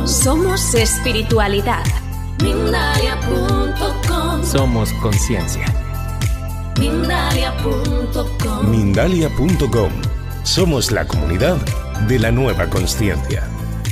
Somos espiritualidad. Mindalia.com. Somos conciencia. Mindalia.com. Mindalia.com. Somos la comunidad de la nueva consciencia.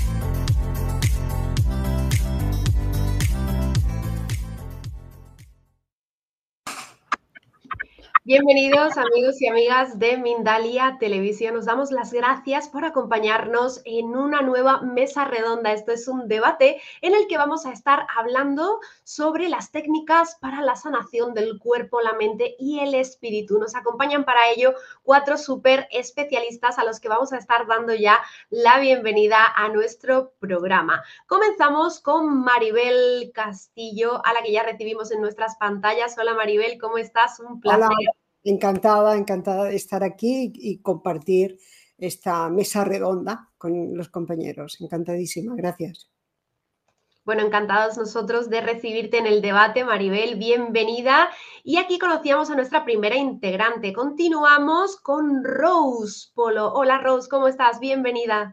Bienvenidos amigos y amigas de Mindalia Televisión. Nos damos las gracias por acompañarnos en una nueva mesa redonda. Esto es un debate en el que vamos a estar hablando sobre las técnicas para la sanación del cuerpo, la mente y el espíritu. Nos acompañan para ello 4 súper especialistas a los que vamos a estar dando ya la bienvenida a nuestro programa. Comenzamos con Maribel Castillo, a la que ya recibimos en nuestras pantallas. Hola Maribel, ¿cómo estás? Un placer. Hola. Encantada de estar aquí y compartir esta mesa redonda con los compañeros. Encantadísima, gracias. Bueno, encantados nosotros de recibirte en el debate, Maribel, bienvenida. Y aquí conocíamos a nuestra primera integrante. Continuamos con Rose Polo. Hola Rose, ¿cómo estás? Bienvenida.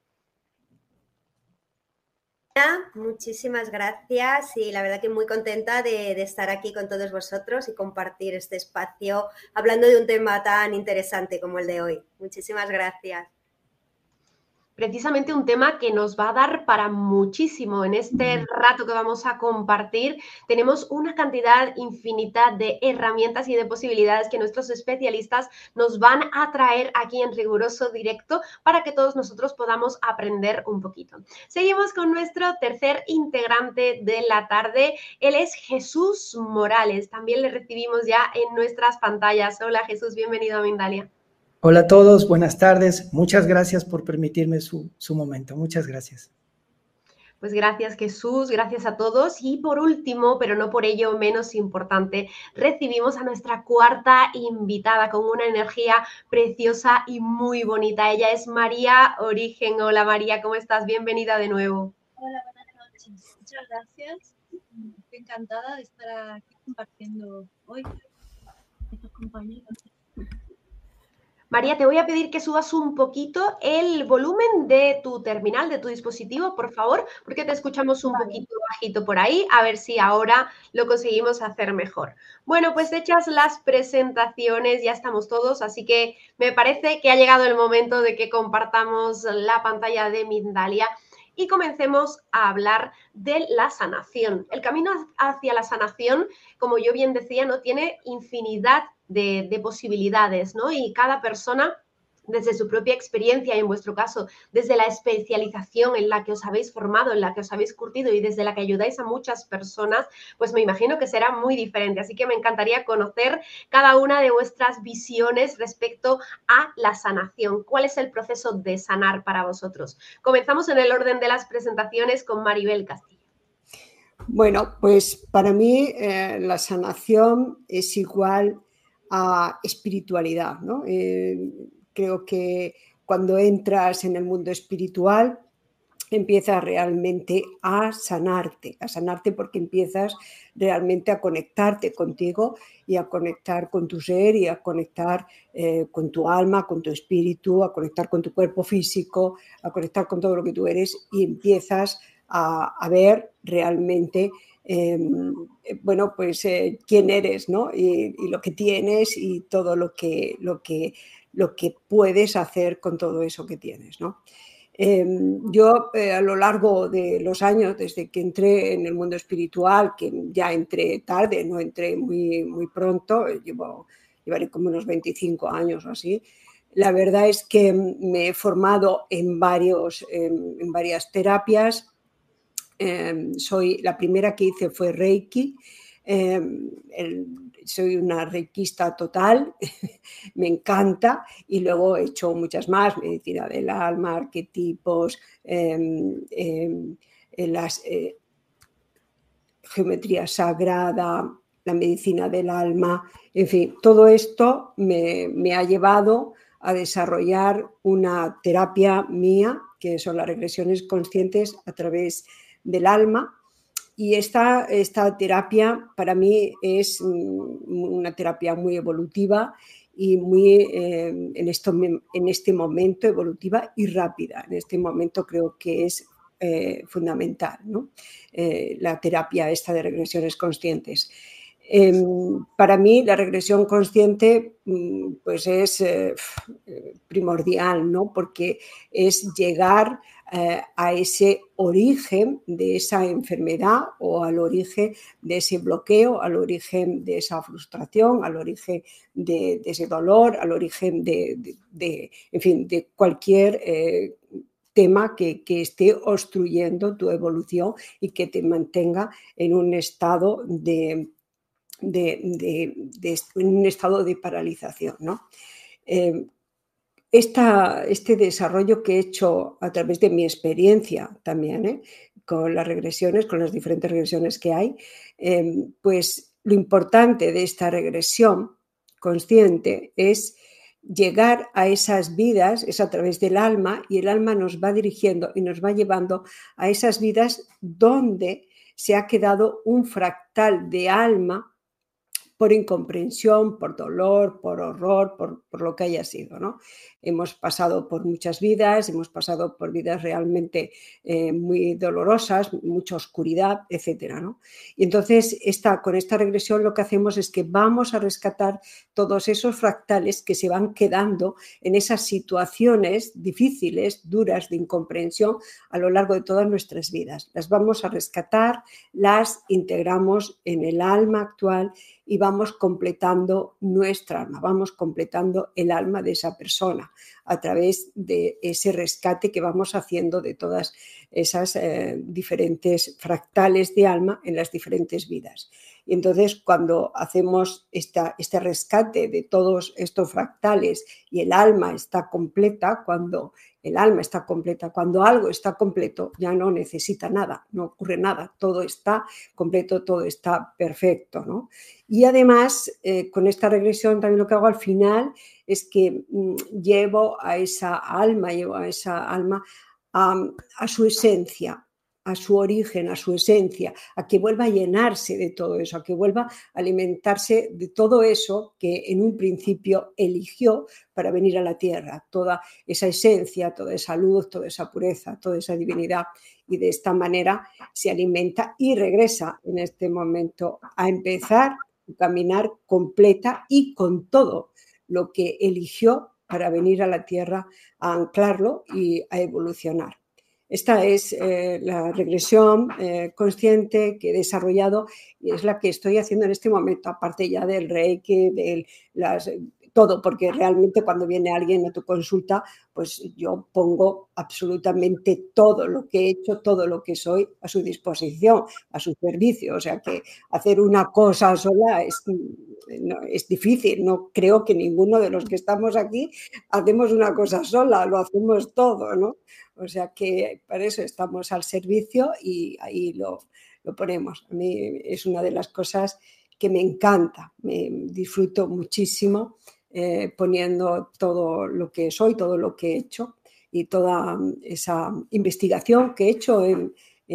Muchísimas gracias y la verdad que muy contenta de estar aquí con todos vosotros y compartir este espacio hablando de un tema tan interesante como el de hoy. Muchísimas gracias. Precisamente un tema que nos va a dar para muchísimo en este rato que vamos a compartir. Tenemos una cantidad infinita de herramientas y de posibilidades que nuestros especialistas nos van a traer aquí en riguroso directo para que todos nosotros podamos aprender un poquito. Seguimos con nuestro tercer integrante de la tarde. Él es Jesús Morales. También le recibimos ya en nuestras pantallas. Hola Jesús, bienvenido a Mindalia. Hola a todos, buenas tardes. Muchas gracias por permitirme su momento. Muchas gracias. Pues gracias Jesús, gracias a todos. Y por último, pero no por ello menos importante, recibimos a nuestra cuarta invitada con una energía preciosa y muy bonita. Ella es María Origen. Hola María, ¿cómo estás? Bienvenida de nuevo. Hola, buenas noches. Muchas gracias. Estoy encantada de estar aquí compartiendo hoy con estos compañeros. María, te voy a pedir que subas un poquito el volumen de tu terminal, de tu dispositivo, por favor, porque te escuchamos un poquito bajito por ahí, a ver si ahora lo conseguimos hacer mejor. Bueno, pues hechas las presentaciones, ya estamos todos, así que me parece que ha llegado el momento de que compartamos la pantalla de Mindalia y comencemos a hablar de la sanación. El camino hacia la sanación, como yo bien decía, no tiene infinidad de posibilidades, ¿no? Y cada persona, desde su propia experiencia y en vuestro caso, desde la especialización en la que os habéis formado, en la que os habéis curtido y desde la que ayudáis a muchas personas, pues me imagino que será muy diferente. Así que me encantaría conocer cada una de vuestras visiones respecto a la sanación. ¿Cuál es el proceso de sanar para vosotros? Comenzamos en el orden de las presentaciones con Maribel Castillo. Bueno, pues para mí la sanación es igual a espiritualidad, ¿no? Creo que cuando entras en el mundo espiritual empiezas realmente a sanarte porque empiezas realmente a conectarte contigo y a conectar con tu ser y a conectar con tu alma, con tu espíritu, a conectar con tu cuerpo físico, a conectar con todo lo que tú eres y empiezas a ver realmente quién eres, ¿no? Y lo que tienes y todo lo que puedes hacer con todo eso que tienes, ¿no? Yo a lo largo de los años, desde que entré en el mundo espiritual, que ya entré tarde, no entré muy pronto, llevaré como unos 25 años o así, la verdad es que me he formado en varias terapias. La primera que hice fue Reiki. Soy una reikista total, me encanta, y luego he hecho muchas más, medicina del alma, arquetipos, geometría sagrada, la medicina del alma, en fin, todo esto me ha llevado a desarrollar una terapia mía, que son las regresiones conscientes a través del alma. Y esta terapia para mí es una terapia muy evolutiva y muy en este momento evolutiva y rápida. En este momento creo que es fundamental, ¿no? La terapia esta de regresiones conscientes. Para mí la regresión consciente pues es primordial, ¿no? Porque es llegar a ese origen de esa enfermedad o al origen de ese bloqueo, al origen de esa frustración, al origen de ese dolor, al origen en fin, de cualquier tema que esté obstruyendo tu evolución y que te mantenga en un estado en un estado de paralización, ¿no? Este desarrollo que he hecho a través de mi experiencia también, con las regresiones, con las diferentes regresiones que hay, pues lo importante de esta regresión consciente es llegar a esas vidas, es a través del alma, y el alma nos va dirigiendo y nos va llevando a esas vidas donde se ha quedado un fractal de alma por incomprensión, por dolor, por horror, por lo que haya sido, ¿no? Hemos pasado por muchas vidas, hemos pasado por vidas realmente muy dolorosas, mucha oscuridad, etcétera, ¿no? Y entonces con esta regresión lo que hacemos es que vamos a rescatar todos esos fractales que se van quedando en esas situaciones difíciles, duras, de incomprensión a lo largo de todas nuestras vidas. Las vamos a rescatar, las integramos en el alma actual y vamos completando nuestra alma, vamos completando el alma de esa persona a través de ese rescate que vamos haciendo de todas esas diferentes fractales de alma en las diferentes vidas. Y entonces cuando hacemos este rescate de todos estos fractales y el alma está completa, cuando algo está completo, ya no necesita nada, no ocurre nada, todo está completo, todo está perfecto, ¿no? Y además, con esta regresión también lo que hago al final es que llevo a esa alma a su esencia, a su origen, a su esencia, a que vuelva a llenarse de todo eso, a que vuelva a alimentarse de todo eso que en un principio eligió para venir a la tierra, toda esa esencia, toda esa luz, toda esa pureza, toda esa divinidad, y de esta manera se alimenta y regresa en este momento a empezar a caminar completa y con todo lo que eligió para venir a la tierra a anclarlo y a evolucionar. Esta es la regresión consciente que he desarrollado y es la que estoy haciendo en este momento, aparte ya del Reiki, todo, porque realmente cuando viene alguien a tu consulta, pues yo pongo absolutamente todo lo que he hecho, todo lo que soy a su disposición, a su servicio. O sea que hacer una cosa sola es difícil. No creo que ninguno de los que estamos aquí hacemos una cosa sola, lo hacemos todo, ¿no? O sea que para eso estamos al servicio y ahí lo ponemos. A mí es una de las cosas que me encanta, me disfruto muchísimo poniendo todo lo que soy, todo lo que he hecho y toda esa investigación que he hecho en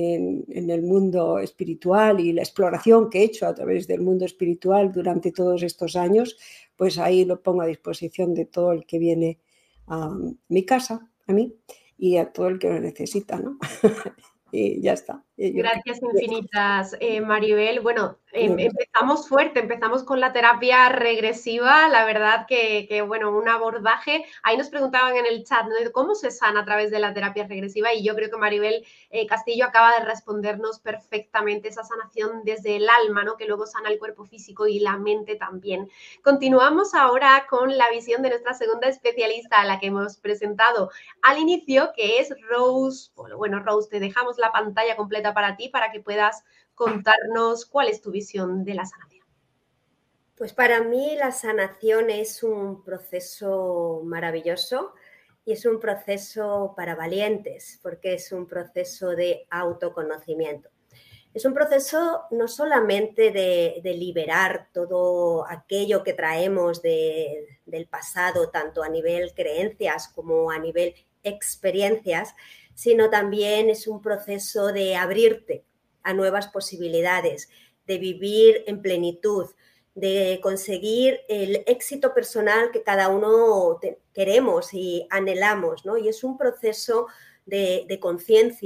el mundo espiritual y la exploración que he hecho a través del mundo espiritual durante todos estos años, pues ahí lo pongo a disposición de todo el que viene a mi casa, a mí, y a todo el que lo necesita, ¿no? Y ya está. Gracias infinitas, Maribel. Bueno, empezamos fuerte, empezamos con la terapia regresiva, la verdad que bueno, un abordaje. Ahí nos preguntaban en el chat, ¿no?, cómo se sana a través de la terapia regresiva, y yo creo que Maribel Castillo acaba de respondernos perfectamente, esa sanación desde el alma, ¿no?, que luego sana el cuerpo físico y la mente también. Continuamos ahora con la visión de nuestra segunda especialista, a la que hemos presentado al inicio, que es Rose. Bueno, Rose, te dejamos la pantalla completa para ti, para que puedas contarnos cuál es tu visión de la sanación. Pues para mí la sanación es un proceso maravilloso y es un proceso para valientes, porque es un proceso de autoconocimiento. Es un proceso no solamente de liberar todo aquello que traemos del pasado, tanto a nivel creencias como a nivel experiencias, sino también es un proceso de abrirte a nuevas posibilidades, de vivir en plenitud, de conseguir el éxito personal que cada uno queremos y anhelamos, ¿no? Y es un proceso de conciencia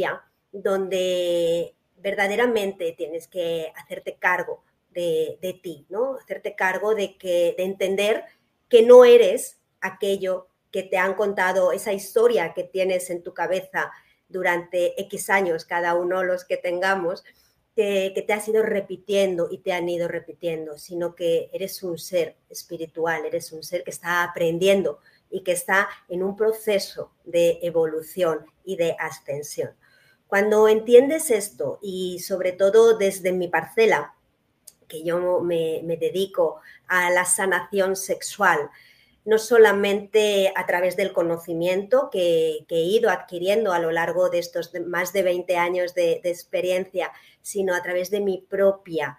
donde verdaderamente tienes que hacerte cargo de ti, ¿no? Hacerte cargo de entender que no eres aquello que te han contado, esa historia que tienes en tu cabeza durante X años, cada uno los que tengamos, que te has ido repitiendo y te han ido repitiendo, sino que eres un ser espiritual, eres un ser que está aprendiendo y que está en un proceso de evolución y de ascensión. Cuando entiendes esto, y sobre todo desde mi parcela, que yo me dedico a la sanación sexual, no solamente a través del conocimiento que he ido adquiriendo a lo largo de estos más de 20 años de experiencia, sino a través de mi propio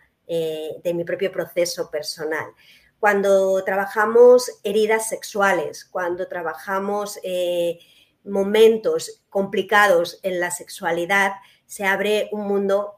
proceso personal. Cuando trabajamos heridas sexuales, cuando trabajamos momentos complicados en la sexualidad, se abre un mundo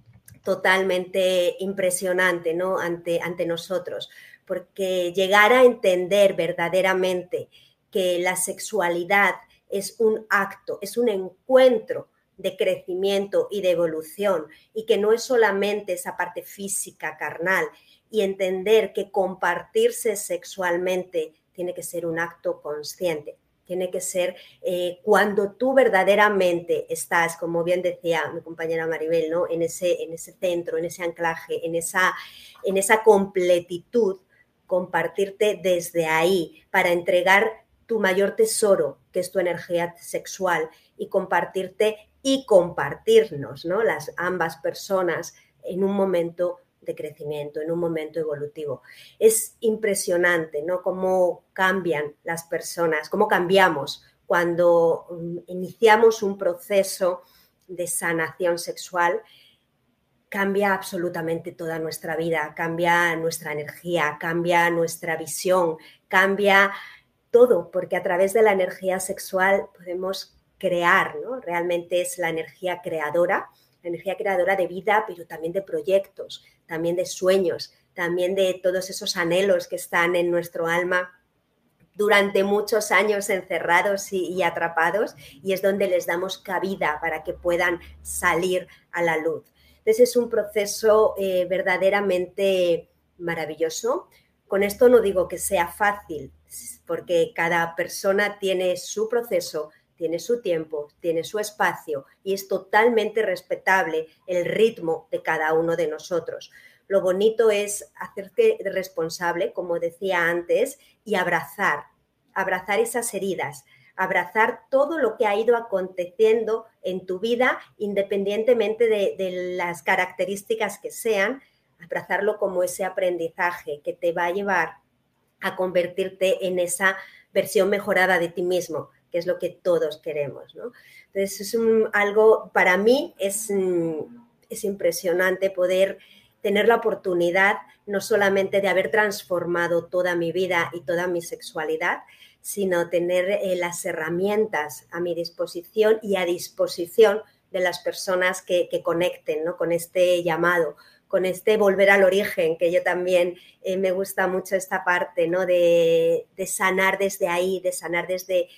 totalmente impresionante, ¿no? ante nosotros, porque llegar a entender verdaderamente que la sexualidad es un acto, es un encuentro de crecimiento y de evolución, y que no es solamente esa parte física, carnal, y entender que compartirse sexualmente tiene que ser un acto consciente. Tiene que ser cuando tú verdaderamente estás, como bien decía mi compañera Maribel, ¿no? en ese centro, en ese anclaje, en esa completitud, compartirte desde ahí para entregar tu mayor tesoro, que es tu energía sexual, y compartirte y compartirnos, ¿no? Ambas personas en un momento de crecimiento, en un momento evolutivo. Es impresionante, ¿no? Cómo cambian las personas, cómo cambiamos cuando iniciamos un proceso de sanación sexual. Cambia absolutamente toda nuestra vida, cambia nuestra energía, cambia nuestra visión, cambia todo, porque a través de la energía sexual podemos crear, ¿no? Realmente es la energía creadora de vida, pero también de proyectos, también de sueños, también de todos esos anhelos que están en nuestro alma durante muchos años encerrados y atrapados, y es donde les damos cabida para que puedan salir a la luz. Entonces es un proceso verdaderamente maravilloso. Con esto no digo que sea fácil, porque cada persona tiene su proceso, tiene su tiempo, tiene su espacio, y es totalmente respetable el ritmo de cada uno de nosotros. Lo bonito es hacerte responsable, como decía antes, y abrazar esas heridas, abrazar todo lo que ha ido aconteciendo en tu vida, independientemente de las características que sean, abrazarlo como ese aprendizaje que te va a llevar a convertirte en esa versión mejorada de ti mismo, que es lo que todos queremos, ¿no? Entonces algo, para mí es impresionante poder tener la oportunidad no solamente de haber transformado toda mi vida y toda mi sexualidad, sino tener las herramientas a mi disposición y a disposición de las personas que conecten, ¿no? Con este llamado, con este volver al origen, que yo también me gusta mucho esta parte, ¿no? De sanar desde ahí, de sanar desde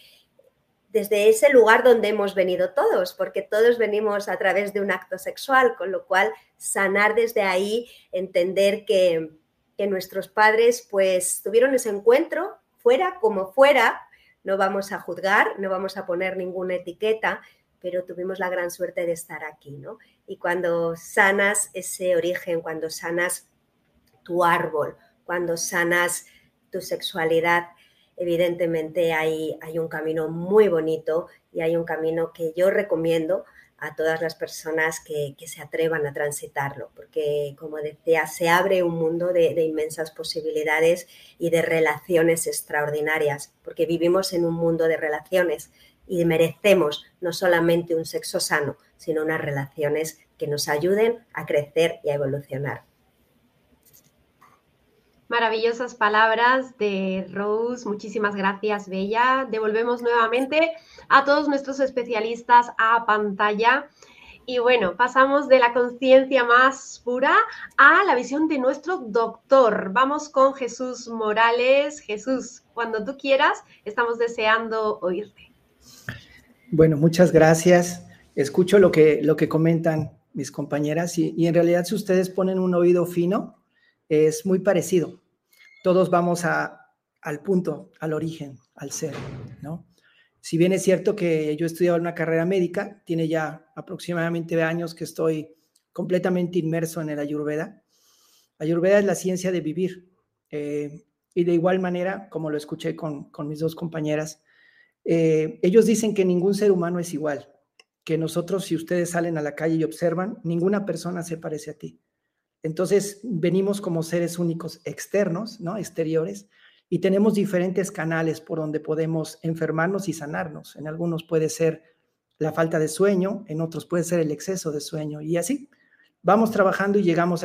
ese lugar donde hemos venido todos, porque todos venimos a través de un acto sexual, con lo cual sanar desde ahí, entender que nuestros padres pues tuvieron ese encuentro, fuera como fuera, no vamos a juzgar, no vamos a poner ninguna etiqueta, pero tuvimos la gran suerte de estar aquí, ¿no? Y cuando sanas ese origen, cuando sanas tu árbol, cuando sanas tu sexualidad, evidentemente hay un camino muy bonito, y hay un camino que yo recomiendo a todas las personas que se atrevan a transitarlo, porque, como decía, se abre un mundo de inmensas posibilidades y de relaciones extraordinarias, porque vivimos en un mundo de relaciones y merecemos no solamente un sexo sano, sino unas relaciones que nos ayuden a crecer y a evolucionar. Maravillosas palabras de Rose, muchísimas gracias, Bella. Devolvemos nuevamente a todos nuestros especialistas a pantalla. Y bueno, pasamos de la conciencia más pura a la visión de nuestro doctor. Vamos con Jesús Morales. Jesús, cuando tú quieras, estamos deseando oírte. Bueno, muchas gracias. escucho lo que comentan mis compañeras y en realidad si ustedes ponen un oído fino, es muy parecido. Todos vamos al punto, al origen, al ser, ¿no? Si bien es cierto que yo he estudiado una carrera médica, tiene ya aproximadamente años que estoy completamente inmerso en el Ayurveda. Ayurveda es la ciencia de vivir. Y de igual manera, como lo escuché con mis dos compañeras, ellos dicen que ningún ser humano es igual, que nosotros, si ustedes salen a la calle y observan, ninguna persona se parece a ti. Entonces, venimos como seres únicos externos, ¿no? Exteriores, y tenemos diferentes canales por donde podemos enfermarnos y sanarnos. En algunos puede ser la falta de sueño, en otros puede ser el exceso de sueño, y así vamos trabajando y llegamos a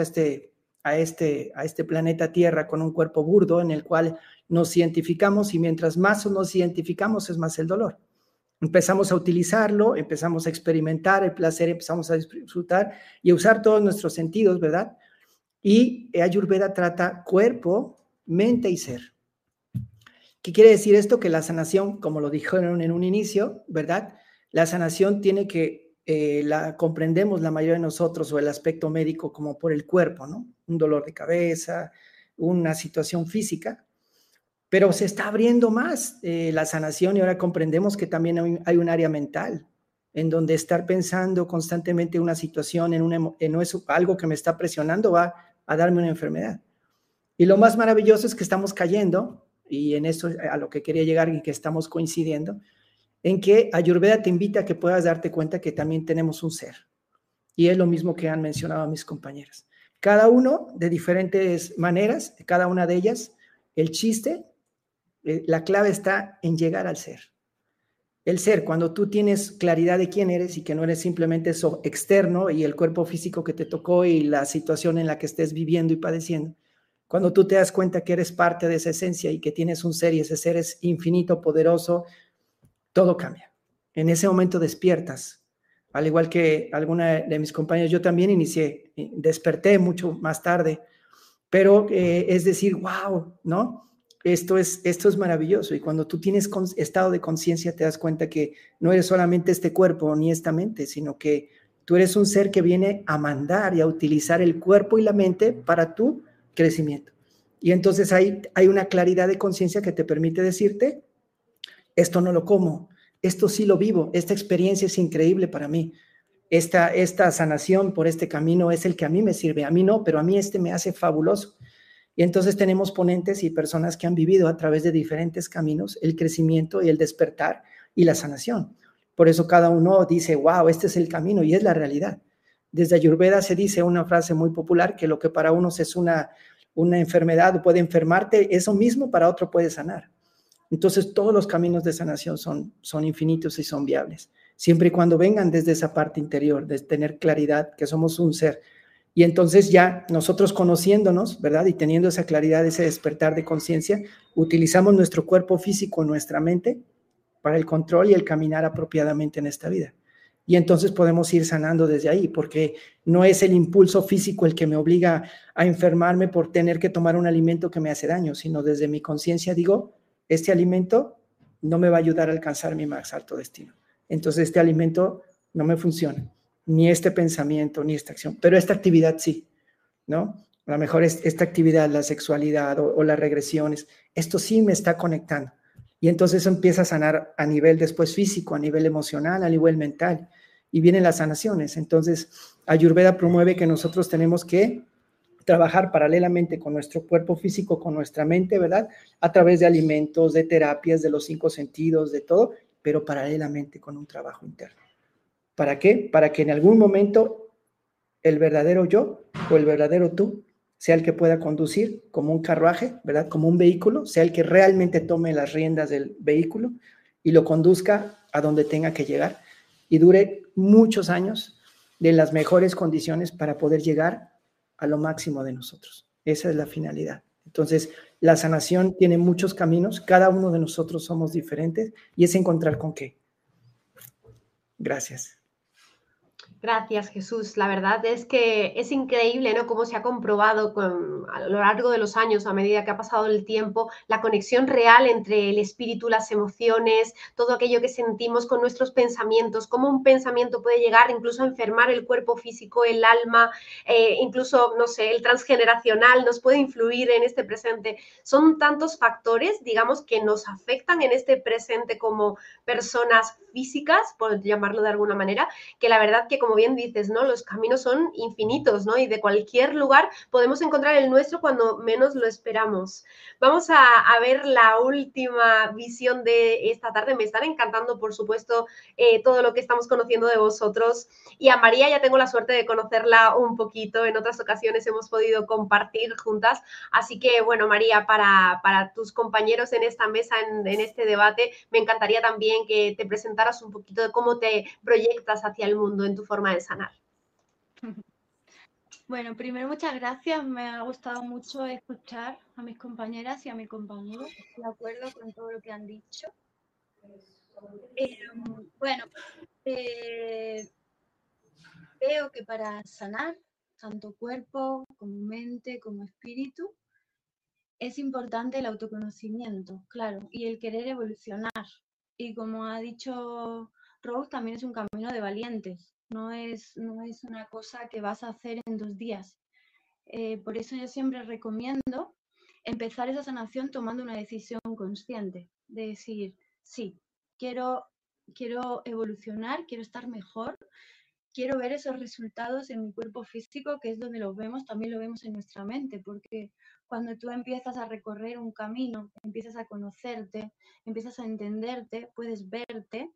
este planeta Tierra con un cuerpo burdo en el cual nos identificamos, y mientras más nos identificamos es más el dolor. Empezamos a utilizarlo, empezamos a experimentar el placer, empezamos a disfrutar y a usar todos nuestros sentidos, ¿verdad? Y Ayurveda trata cuerpo, mente y ser. ¿Qué quiere decir esto? Que la sanación, como lo dijeron en un inicio, ¿verdad? La sanación tiene que, la comprendemos la mayoría de nosotros, o el aspecto médico, como por el cuerpo, ¿no? Un dolor de cabeza, una situación física, pero se está abriendo más la sanación, y ahora comprendemos que también hay un área mental, en donde estar pensando constantemente en una situación, en algo que me está presionando, va a darme una enfermedad. Y lo más maravilloso es que estamos cayendo, y en eso a lo que quería llegar y que estamos coincidiendo, en que Ayurveda te invita a que puedas darte cuenta que también tenemos un ser. Y es lo mismo que han mencionado mis compañeras. Cada uno de diferentes maneras, cada una de ellas, el chiste, la clave está en llegar al ser. El ser, cuando tú tienes claridad de quién eres y que no eres simplemente eso externo y el cuerpo físico que te tocó y la situación en la que estés viviendo y padeciendo, cuando tú te das cuenta que eres parte de esa esencia y que tienes un ser y ese ser es infinito, poderoso, todo cambia. En ese momento despiertas. Al igual que alguna de mis compañeros, yo también desperté mucho más tarde, pero es decir, wow, ¿no? Esto es maravilloso. Y cuando tú tienes estado de conciencia, te das cuenta que no eres solamente este cuerpo ni esta mente, sino que tú eres un ser que viene a mandar y a utilizar el cuerpo y la mente para tu crecimiento. Y entonces hay una claridad de conciencia que te permite decirte, esto no lo como, esto sí lo vivo, esta experiencia es increíble para mí, esta sanación por este camino es el que a mí me sirve, a mí no, pero a mí me hace fabuloso. Y entonces tenemos ponentes y personas que han vivido a través de diferentes caminos el crecimiento y el despertar y la sanación. Por eso cada uno dice, wow, este es el camino, y es la realidad. Desde Ayurveda se dice una frase muy popular, que lo que para unos es una enfermedad o puede enfermarte, eso mismo para otro puede sanar. Entonces todos los caminos de sanación son infinitos y son viables, siempre y cuando vengan desde esa parte interior, de tener claridad que somos un ser. Y entonces ya nosotros conociéndonos, ¿verdad? Y teniendo esa claridad, ese despertar de conciencia, utilizamos nuestro cuerpo físico, nuestra mente, para el control y el caminar apropiadamente en esta vida. Y entonces podemos ir sanando desde ahí, porque no es el impulso físico el que me obliga a enfermarme por tener que tomar un alimento que me hace daño, sino desde mi conciencia digo, este alimento no me va a ayudar a alcanzar mi más alto destino. Entonces este alimento no me funciona, ni este pensamiento, ni esta acción, pero esta actividad sí, ¿no? A lo mejor esta actividad, la sexualidad o las regresiones, esto sí me está conectando. Y entonces eso empieza a sanar a nivel después físico, a nivel emocional, a nivel mental, y vienen las sanaciones. Entonces Ayurveda promueve que nosotros tenemos que trabajar paralelamente con nuestro cuerpo físico, con nuestra mente, ¿verdad? A través de alimentos, de terapias, de los 5 sentidos, de todo, pero paralelamente con un trabajo interno. ¿Para qué? Para que en algún momento el verdadero yo o el verdadero tú sea el que pueda conducir como un carruaje, ¿verdad? Como un vehículo, sea el que realmente tome las riendas del vehículo y lo conduzca a donde tenga que llegar y dure muchos años de las mejores condiciones para poder llegar a lo máximo de nosotros. Esa es la finalidad. Entonces, la sanación tiene muchos caminos, cada uno de nosotros somos diferentes y es encontrar con qué. Gracias. Gracias, Jesús. La verdad es que es increíble, ¿no? Cómo se ha comprobado a lo largo de los años, a medida que ha pasado el tiempo, la conexión real entre el espíritu, las emociones, todo aquello que sentimos con nuestros pensamientos, cómo un pensamiento puede llegar incluso a enfermar el cuerpo físico, el alma, incluso, no sé, el transgeneracional nos puede influir en este presente. Son tantos factores, digamos, que nos afectan en este presente como personas físicas, por llamarlo de alguna manera, que la verdad que, como bien dices, ¿no? Los caminos son infinitos, ¿no? Y de cualquier lugar podemos encontrar el nuestro cuando menos lo esperamos. Vamos a ver la última visión de esta tarde. Me están encantando, por supuesto, todo lo que estamos conociendo de vosotros. Y a María ya tengo la suerte de conocerla un poquito. En otras ocasiones hemos podido compartir juntas. Así que, bueno, María, para tus compañeros en esta mesa, en este debate, me encantaría también que te presentaras un poquito de cómo te proyectas hacia el mundo en tu forma de sanar. Bueno, primero muchas gracias. Me ha gustado mucho escuchar a mis compañeras y a mi compañero. Estoy de acuerdo con todo lo que han dicho. Bueno, creo que para sanar, tanto cuerpo como mente, como espíritu, es importante el autoconocimiento, claro, y el querer evolucionar. Y como ha dicho Rose, también es un camino de valientes. No es una cosa que vas a hacer en 2 días. Por eso yo siempre recomiendo empezar esa sanación tomando una decisión consciente, de decir, sí, quiero evolucionar, quiero estar mejor, quiero ver esos resultados en mi cuerpo físico, que es donde los vemos, también lo vemos en nuestra mente, porque cuando tú empiezas a recorrer un camino, empiezas a conocerte, empiezas a entenderte, puedes verte,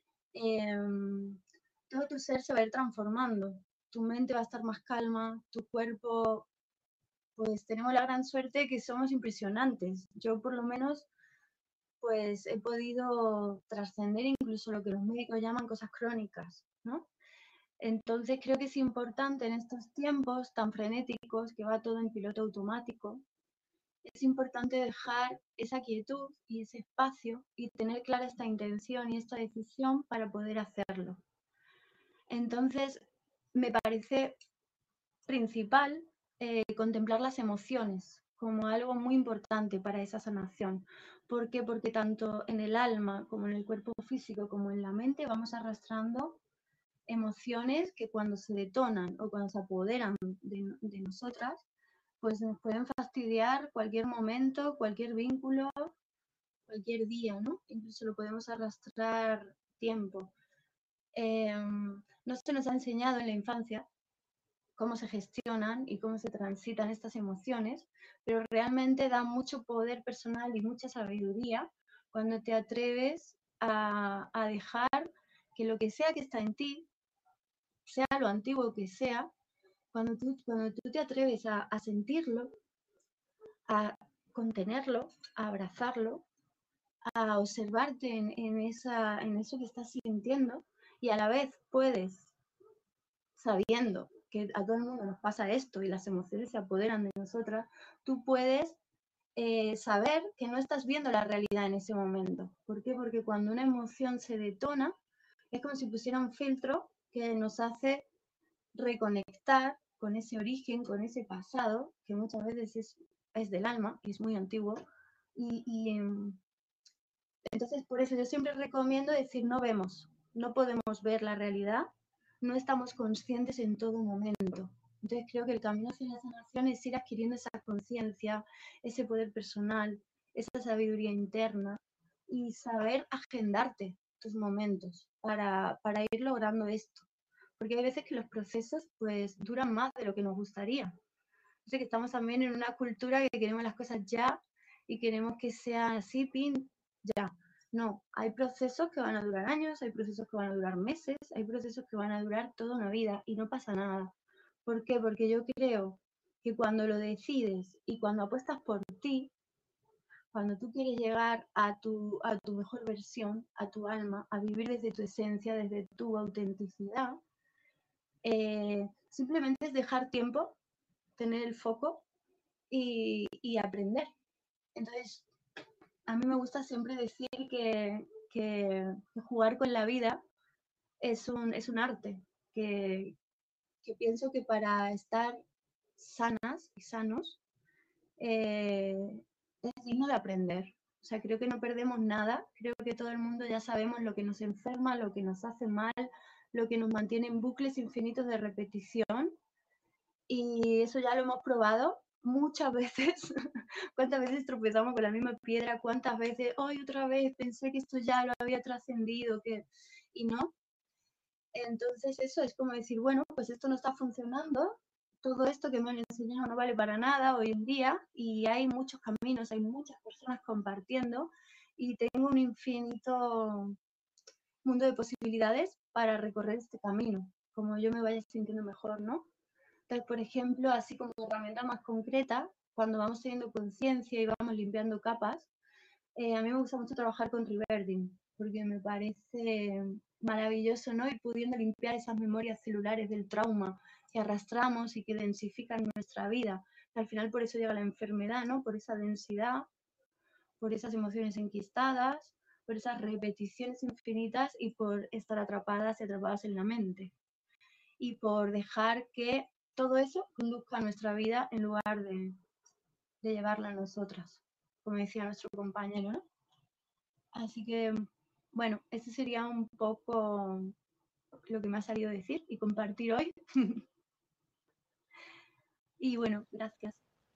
todo tu ser se va a ir transformando, tu mente va a estar más calma, tu cuerpo, pues tenemos la gran suerte que somos impresionantes. Yo por lo menos pues he podido trascender incluso lo que los médicos llaman cosas crónicas, ¿no? Entonces creo que es importante en estos tiempos tan frenéticos que va todo en piloto automático, es importante dejar esa quietud y ese espacio y tener clara esta intención y esta decisión para poder hacerlo. Entonces me parece principal contemplar las emociones como algo muy importante para esa sanación. ¿Por qué? Porque tanto en el alma como en el cuerpo físico como en la mente vamos arrastrando emociones que cuando se detonan o cuando se apoderan de nosotras, pues nos pueden fastidiar cualquier momento, cualquier vínculo, cualquier día, ¿no? Incluso lo podemos arrastrar tiempo. No se nos ha enseñado en la infancia cómo se gestionan y cómo se transitan estas emociones, pero realmente da mucho poder personal y mucha sabiduría cuando te atreves a dejar que lo que sea que está en ti, sea lo antiguo que sea, cuando tú te atreves a sentirlo, a contenerlo, a abrazarlo, a observarte en eso que estás sintiendo y a la vez puedes, sabiendo que a todo el mundo nos pasa esto y las emociones se apoderan de nosotras, tú puedes saber que no estás viendo la realidad en ese momento. ¿Por qué? Porque cuando una emoción se detona, es como si pusiera un filtro que nos hace reconectar con ese origen, con ese pasado, que muchas veces es del alma y es muy antiguo. Entonces, por eso yo siempre recomiendo decir, no podemos ver la realidad, no estamos conscientes en todo momento. Entonces creo que el camino hacia la sanación es ir adquiriendo esa conciencia, ese poder personal, esa sabiduría interna y saber agendarte tus momentos para ir logrando esto. Porque hay veces que los procesos pues duran más de lo que nos gustaría. Entonces que estamos también en una cultura que queremos las cosas ya y queremos que sean así, pin, ya. No, hay procesos que van a durar años, hay procesos que van a durar meses, hay procesos que van a durar toda una vida y no pasa nada. ¿Por qué? Porque yo creo que cuando lo decides y cuando apuestas por ti, cuando tú quieres llegar a tu mejor versión, a tu alma, a vivir desde tu esencia, desde tu autenticidad, simplemente es dejar tiempo, tener el foco y aprender. Entonces, a mí me gusta siempre decir que jugar con la vida es un arte, que pienso que para estar sanas y sanos es digno de aprender. O sea, creo que no perdemos nada, creo que todo el mundo ya sabemos lo que nos enferma, lo que nos hace mal, lo que nos mantiene en bucles infinitos de repetición, y eso ya lo hemos probado muchas veces. ¿Cuántas veces tropezamos con la misma piedra? ¿Cuántas veces, hoy otra vez pensé que esto ya lo había trascendido, y no? Entonces eso es como decir, bueno, pues esto no está funcionando, todo esto que me han enseñado no vale para nada hoy en día, y hay muchos caminos, hay muchas personas compartiendo, y tengo un infinito mundo de posibilidades para recorrer este camino, como yo me vaya sintiendo mejor, ¿no? Entonces, por ejemplo, así como herramienta más concreta, cuando vamos teniendo conciencia y vamos limpiando capas, a mí me gusta mucho trabajar con rebirthing, porque me parece maravilloso, ¿no? Ir pudiendo limpiar esas memorias celulares del trauma que arrastramos y que densifican nuestra vida. Y al final por eso llega la enfermedad, ¿no? Por esa densidad, por esas emociones enquistadas, por esas repeticiones infinitas y por estar atrapadas y atrapadas en la mente. Y por dejar que todo eso conduzca a nuestra vida en lugar de llevarla a nosotras, como decía nuestro compañero, ¿no? Así que, bueno, eso sería un poco lo que me ha salido decir y compartir hoy. Y bueno, gracias.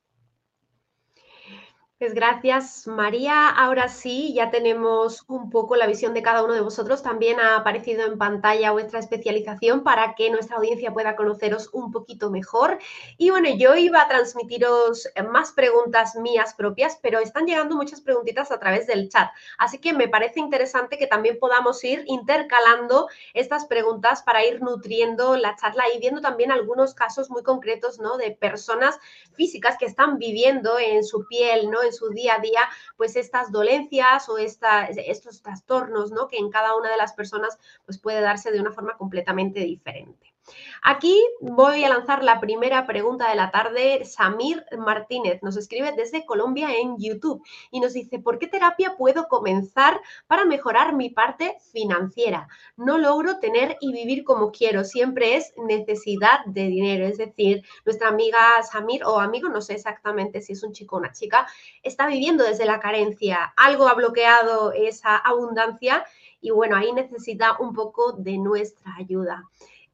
Pues gracias, María. Ahora sí, ya tenemos un poco la visión de cada uno de vosotros. También ha aparecido en pantalla vuestra especialización para que nuestra audiencia pueda conoceros un poquito mejor. Y bueno, yo iba a transmitiros más preguntas mías propias, pero están llegando muchas preguntitas a través del chat. Así que me parece interesante que también podamos ir intercalando estas preguntas para ir nutriendo la charla y viendo también algunos casos muy concretos, ¿no? De personas físicas que están viviendo en su piel, ¿no? En su día a día, pues estas dolencias o estos trastornos, ¿no? Que en cada una de las personas pues puede darse de una forma completamente diferente. Aquí voy a lanzar la primera pregunta de la tarde. Samir Martínez nos escribe desde Colombia en YouTube y nos dice, ¿por qué terapia puedo comenzar para mejorar mi parte financiera? No logro tener y vivir como quiero, siempre es necesidad de dinero. Es decir, nuestra amiga Samir, o amigo, no sé exactamente si es un chico o una chica, está viviendo desde la carencia. Algo ha bloqueado esa abundancia y bueno, ahí necesita un poco de nuestra ayuda.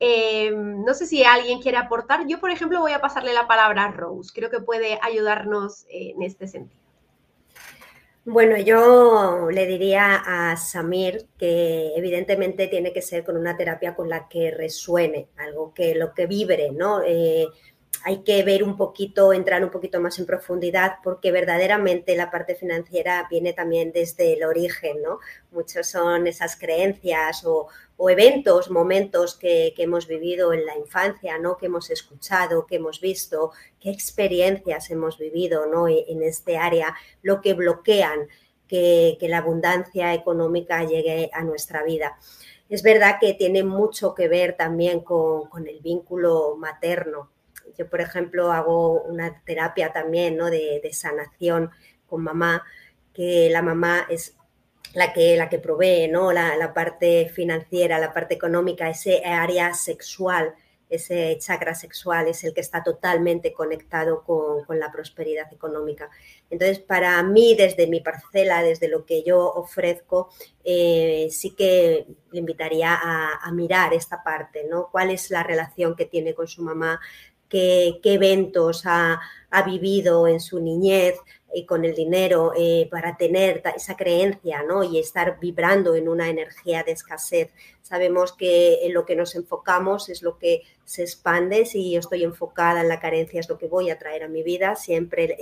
No sé si alguien quiere aportar. Yo, por ejemplo, voy a pasarle la palabra a Rose. Creo que puede ayudarnos en este sentido. Bueno, yo le diría a Samir que evidentemente tiene que ser con una terapia con la que resuene, algo que lo que vibre, ¿no? Hay que ver un poquito, entrar un poquito más en profundidad, porque verdaderamente la parte financiera viene también desde el origen, ¿no? Muchos son esas creencias o eventos, momentos que hemos vivido en la infancia, ¿no? Que hemos escuchado, que hemos visto, qué experiencias hemos vivido, ¿no? En este área, lo que bloquean que la abundancia económica llegue a nuestra vida. Es verdad que tiene mucho que ver también con el vínculo materno. Yo, por ejemplo, hago una terapia también, ¿no? de sanación con mamá, que la mamá es la que provee, ¿no? la parte financiera, la parte económica, ese área sexual, ese chakra sexual es el que está totalmente conectado con la prosperidad económica. Entonces, para mí, desde mi parcela, desde lo que yo ofrezco, sí que le invitaría a mirar esta parte, ¿no? ¿Cuál es la relación que tiene con su mamá? ¿Qué eventos ha vivido en su niñez y con el dinero para tener esa creencia, ¿no? Y estar vibrando en una energía de escasez? Sabemos que en lo que nos enfocamos es lo que se expande. Si yo estoy enfocada en la carencia, es lo que voy a traer a mi vida, siempre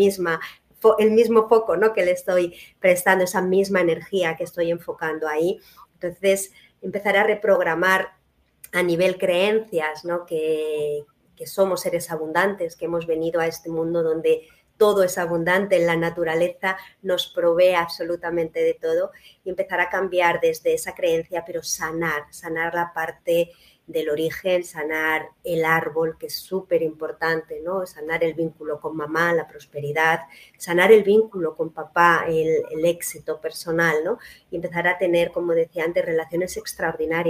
el mismo foco, ¿no? Que le estoy prestando, esa misma energía que estoy enfocando ahí. Entonces, empezar a reprogramar a nivel creencias, ¿no? Que somos seres abundantes, que hemos venido a este mundo donde todo es abundante, en la naturaleza nos provee absolutamente de todo, y empezar a cambiar desde esa creencia, pero sanar la parte del origen, sanar el árbol, que es súper importante, ¿no? Sanar el vínculo con mamá, la prosperidad, sanar el vínculo con papá, el éxito personal, ¿no? Y empezar a tener, como decía antes, relaciones extraordinarias.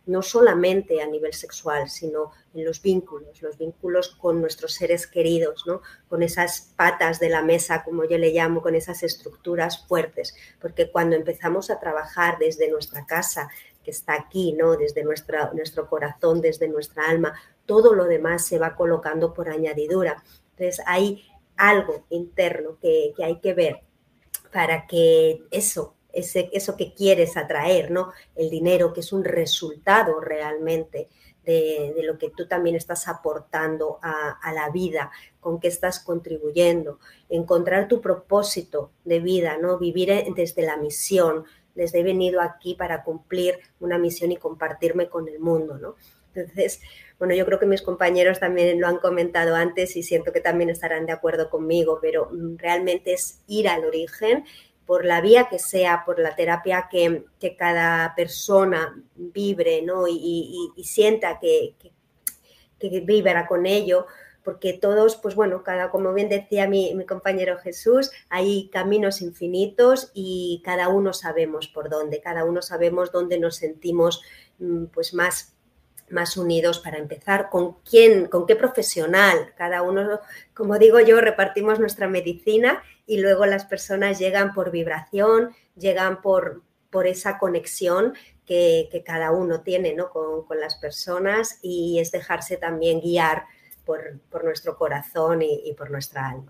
no solamente a nivel sexual, sino en los vínculos con nuestros seres queridos, ¿no? Con esas patas de la mesa, como yo le llamo, con esas estructuras fuertes, porque cuando empezamos a trabajar desde nuestra casa, que está aquí, ¿no? Desde nuestro corazón, desde nuestra alma, todo lo demás se va colocando por añadidura. Entonces hay algo interno que hay que ver para que eso que quieres atraer, ¿no? El dinero, que es un resultado realmente de lo que tú también estás aportando a la vida, con qué estás contribuyendo, encontrar tu propósito de vida, ¿no? Vivir desde la misión, desde he venido aquí para cumplir una misión y compartirme con el mundo, ¿no? Entonces, bueno, yo creo que mis compañeros también lo han comentado antes y siento que también estarán de acuerdo conmigo, pero realmente es ir al origen por la vía que sea, por la terapia que cada persona vibre, ¿no? y sienta que vibra con ello, porque todos, pues bueno, como bien decía mi compañero Jesús, hay caminos infinitos y cada uno sabemos por dónde, cada uno sabemos dónde nos sentimos pues más unidos para empezar, con qué profesional, cada uno, como digo yo, repartimos nuestra medicina y luego las personas llegan por vibración, llegan por esa conexión que cada uno tiene, ¿no? con las personas, y es dejarse también guiar por nuestro corazón y por nuestra alma.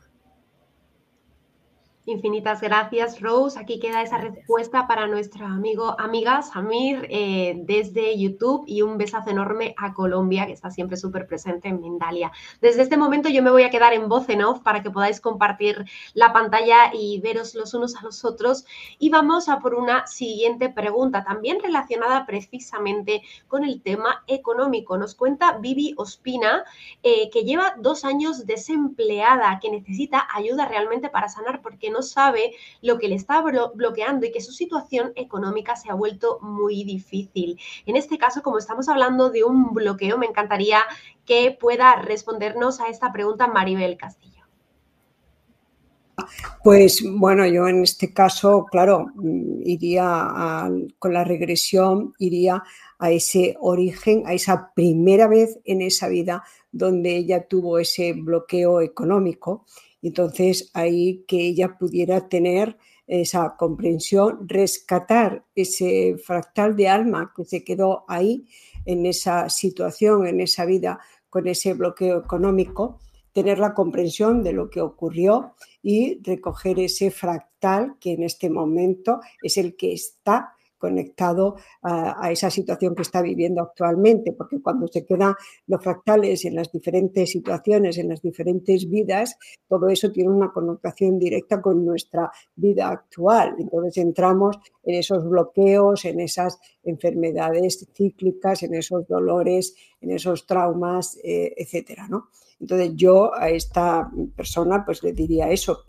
Infinitas gracias, Rose. Aquí queda esa respuesta para nuestro amiga Samir desde YouTube, y un besazo enorme a Colombia, que está siempre súper presente en Mindalia. Desde este momento yo me voy a quedar en voz en off para que podáis compartir la pantalla y veros los unos a los otros. Y vamos a por una siguiente pregunta, también relacionada precisamente con el tema económico. Nos cuenta Vivi Ospina, que lleva 2 años desempleada, que necesita ayuda realmente para sanar porque no sabe lo que le está bloqueando y que su situación económica se ha vuelto muy difícil. En este caso, como estamos hablando de un bloqueo, me encantaría que pueda respondernos a esta pregunta Maribel Castillo. Pues bueno, yo en este caso, claro, con la regresión, iría a ese origen, a esa primera vez en esa vida donde ella tuvo ese bloqueo económico. Entonces, ahí que ella pudiera tener esa comprensión, rescatar ese fractal de alma que se quedó ahí en esa situación, en esa vida con ese bloqueo económico, tener la comprensión de lo que ocurrió y recoger ese fractal que en este momento es el que está conectado a esa situación que está viviendo actualmente, porque cuando se quedan los fractales en las diferentes situaciones, en las diferentes vidas, todo eso tiene una connotación directa con nuestra vida actual. Entonces entramos en esos bloqueos, en esas enfermedades cíclicas, en esos dolores, en esos traumas, etcétera, ¿no? Entonces yo a esta persona pues le diría eso,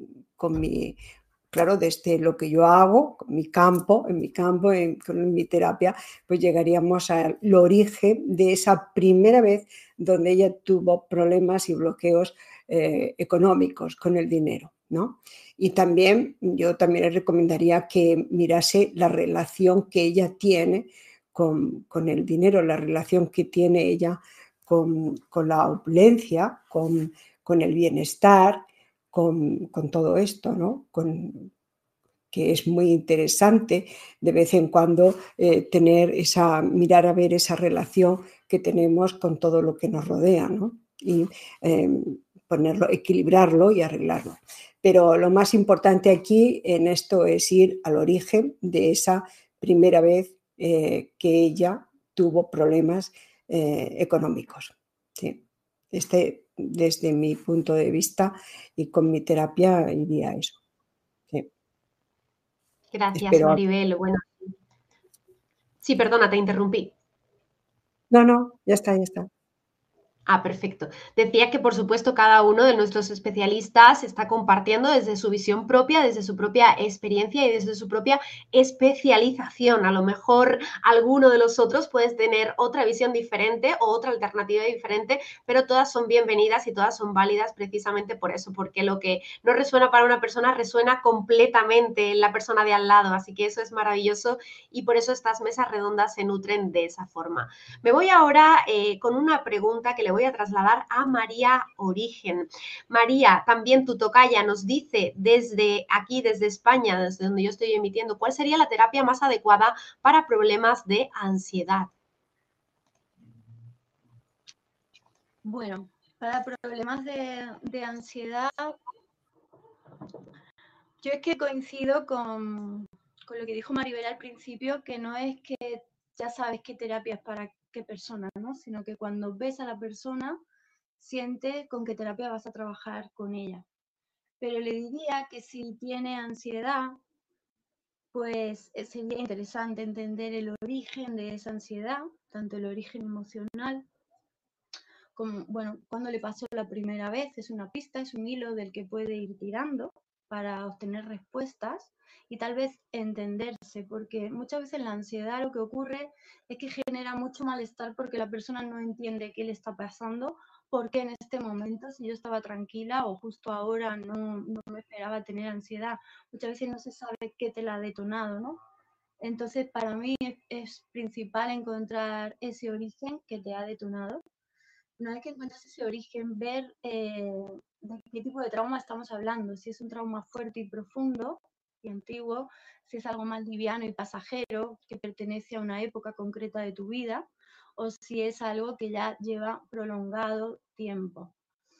claro, desde lo que yo hago, en mi campo, con mi terapia, pues llegaríamos al origen de esa primera vez donde ella tuvo problemas y bloqueos económicos con el dinero, ¿no? Y también yo también le recomendaría que mirase la relación que ella tiene con el dinero, la relación que tiene ella con la opulencia, con el bienestar, con todo esto, ¿no? Que es muy interesante de vez en cuando mirar a ver esa relación que tenemos con todo lo que nos rodea, ¿no? Y equilibrarlo y arreglarlo. Pero lo más importante aquí en esto es ir al origen de esa primera vez que ella tuvo problemas económicos. Sí. Desde mi punto de vista y con mi terapia iría a eso. Sí. Gracias, Maribel. Bueno, sí, perdona, te interrumpí. No, ya está. Ah, perfecto. Decía que, por supuesto, cada uno de nuestros especialistas está compartiendo desde su visión propia, desde su propia experiencia y desde su propia especialización. A lo mejor alguno de los otros puede tener otra visión diferente o otra alternativa diferente, pero todas son bienvenidas y todas son válidas precisamente por eso, porque lo que no resuena para una persona resuena completamente en la persona de al lado. Así que eso es maravilloso y por eso estas mesas redondas se nutren de esa forma. Me voy ahora con una pregunta que le voy a trasladar a María Origen. María, también tu tocaya nos dice desde aquí, desde España, desde donde yo estoy emitiendo, ¿cuál sería la terapia más adecuada para problemas de ansiedad? Bueno, para problemas de ansiedad, yo es que coincido con lo que dijo Maribel al principio, que no es que ya sabes qué terapia es para qué persona, ¿no? Sino que cuando ves a la persona, siente con qué terapia vas a trabajar con ella. Pero le diría que si tiene ansiedad, pues sería interesante entender el origen de esa ansiedad, tanto el origen emocional como, bueno, cuando le pasó la primera vez, es una pista, es un hilo del que puede ir tirando para obtener respuestas y tal vez entenderse, porque muchas veces la ansiedad lo que ocurre es que genera mucho malestar porque la persona no entiende qué le está pasando, porque en este momento, si yo estaba tranquila o justo ahora no me esperaba tener ansiedad, muchas veces no se sabe qué te la ha detonado, ¿no? Entonces, para mí es principal encontrar ese origen que te ha detonado. Una vez que encuentras ese origen, ver de qué tipo de trauma estamos hablando, si es un trauma fuerte y profundo y antiguo, si es algo más liviano y pasajero que pertenece a una época concreta de tu vida, o si es algo que ya lleva prolongado tiempo.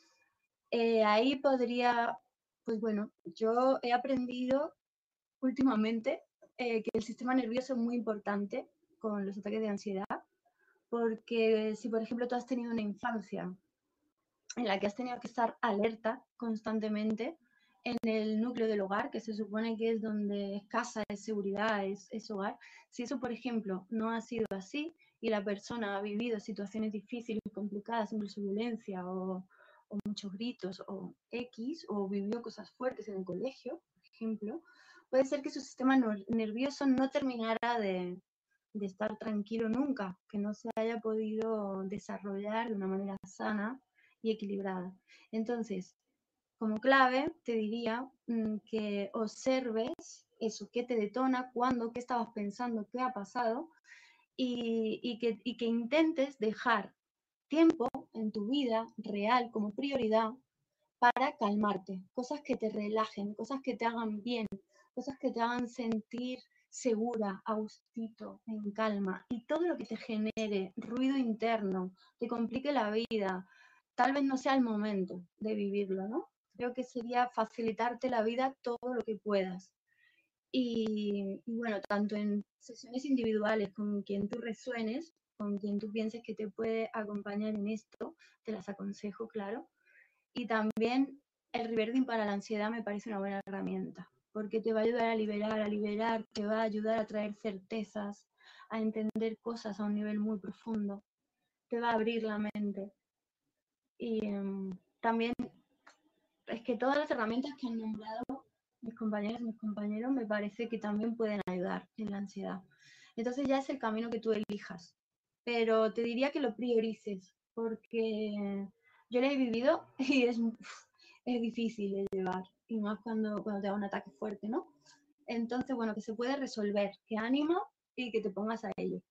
Ahí podría, pues bueno, yo he aprendido últimamente que el sistema nervioso es muy importante con los ataques de ansiedad, porque si por ejemplo tú has tenido una infancia en la que has tenido que estar alerta constantemente en el núcleo del hogar, que se supone que es donde es casa, es seguridad, es hogar. Si eso, por ejemplo, no ha sido así y la persona ha vivido situaciones difíciles, complicadas, incluso violencia o muchos gritos o X, o vivió cosas fuertes en el colegio, por ejemplo, puede ser que su sistema nervioso no terminara de estar tranquilo nunca, que no se haya podido desarrollar de una manera sana y equilibrada. Entonces, como clave, te diría que observes eso, qué te detona, cuándo, qué estabas pensando, qué ha pasado, y que intentes dejar tiempo en tu vida real como prioridad para calmarte, cosas que te relajen, cosas que te hagan bien, cosas que te hagan sentir segura, a gustito, en calma, y todo lo que te genere ruido interno, te complique la vida, tal vez no sea el momento de vivirlo, ¿no? Creo que sería facilitarte la vida todo lo que puedas. Y bueno, tanto en sesiones individuales con quien tú resuenes, con quien tú pienses que te puede acompañar en esto, te las aconsejo, claro. Y también el reverding para la ansiedad me parece una buena herramienta, porque te va a ayudar a liberar, te va a ayudar a traer certezas, a entender cosas a un nivel muy profundo, te va a abrir la mente. Y también es que todas las herramientas que han nombrado mis compañeras y mis compañeros me parece que también pueden ayudar en la ansiedad. Entonces ya es el camino que tú elijas, pero te diría que lo priorices, porque yo lo he vivido y es difícil de llevar, y más cuando te da un ataque fuerte, ¿no? Entonces, bueno, que se puede resolver, que ánimo y que te pongas a ello.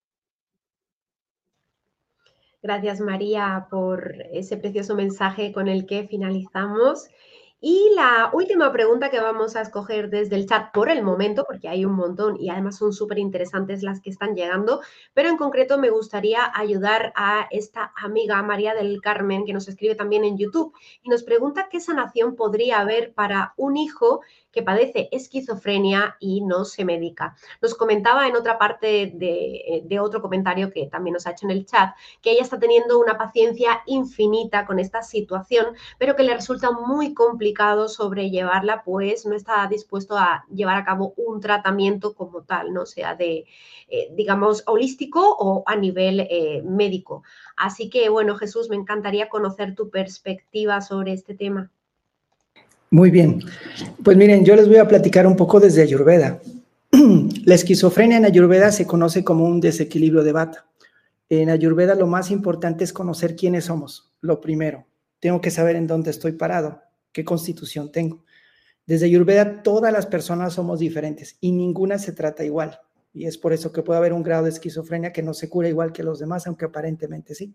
Gracias, María, por ese precioso mensaje con el que finalizamos. Y la última pregunta que vamos a escoger desde el chat por el momento, porque hay un montón y además son súper interesantes las que están llegando, pero en concreto me gustaría ayudar a esta amiga María del Carmen, que nos escribe también en YouTube, y nos pregunta qué sanación podría haber para un hijo que padece esquizofrenia y no se medica. Nos comentaba en otra parte de otro comentario que también nos ha hecho en el chat, que ella está teniendo una paciencia infinita con esta situación, pero que le resulta muy complicado complicado sobrellevarla, pues no está dispuesto a llevar a cabo un tratamiento como tal, ¿no? Sea de, digamos, holístico o a nivel médico. Así que, bueno, Jesús, me encantaría conocer tu perspectiva sobre este tema. Muy bien. Pues miren, yo les voy a platicar un poco desde Ayurveda. La esquizofrenia en Ayurveda se conoce como un desequilibrio de Vata. En Ayurveda lo más importante es conocer quiénes somos, lo primero. Tengo que saber en dónde estoy parado, qué constitución tengo. Desde Ayurveda todas las personas somos diferentes y ninguna se trata igual. Y es por eso que puede haber un grado de esquizofrenia que no se cura igual que los demás, aunque aparentemente sí.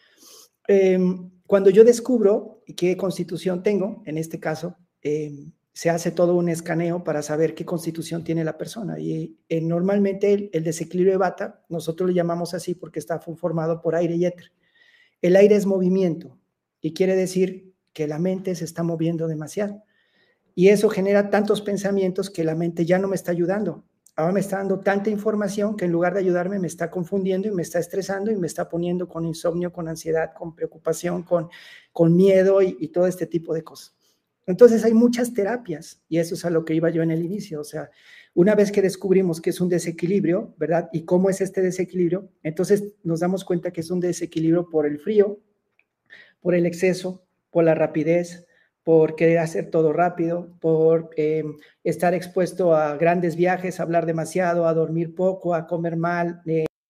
Cuando yo descubro qué constitución tengo, en este caso, se hace todo un escaneo para saber qué constitución tiene la persona. Y normalmente el desequilibrio de Vata, nosotros le llamamos así porque está formado por aire y éter. El aire es movimiento y quiere decir que la mente se está moviendo demasiado. Y eso genera tantos pensamientos que la mente ya no me está ayudando. Ahora me está dando tanta información que en lugar de ayudarme me está confundiendo y me está estresando y me está poniendo con insomnio, con ansiedad, con preocupación, con miedo y todo este tipo de cosas. Entonces hay muchas terapias y eso es a lo que iba yo en el inicio. O sea, una vez que descubrimos que es un desequilibrio, ¿verdad? ¿Y cómo es este desequilibrio? Entonces nos damos cuenta que es un desequilibrio por el frío, por el exceso, por la rapidez, por querer hacer todo rápido, por estar expuesto a grandes viajes, a hablar demasiado, a dormir poco, a comer mal,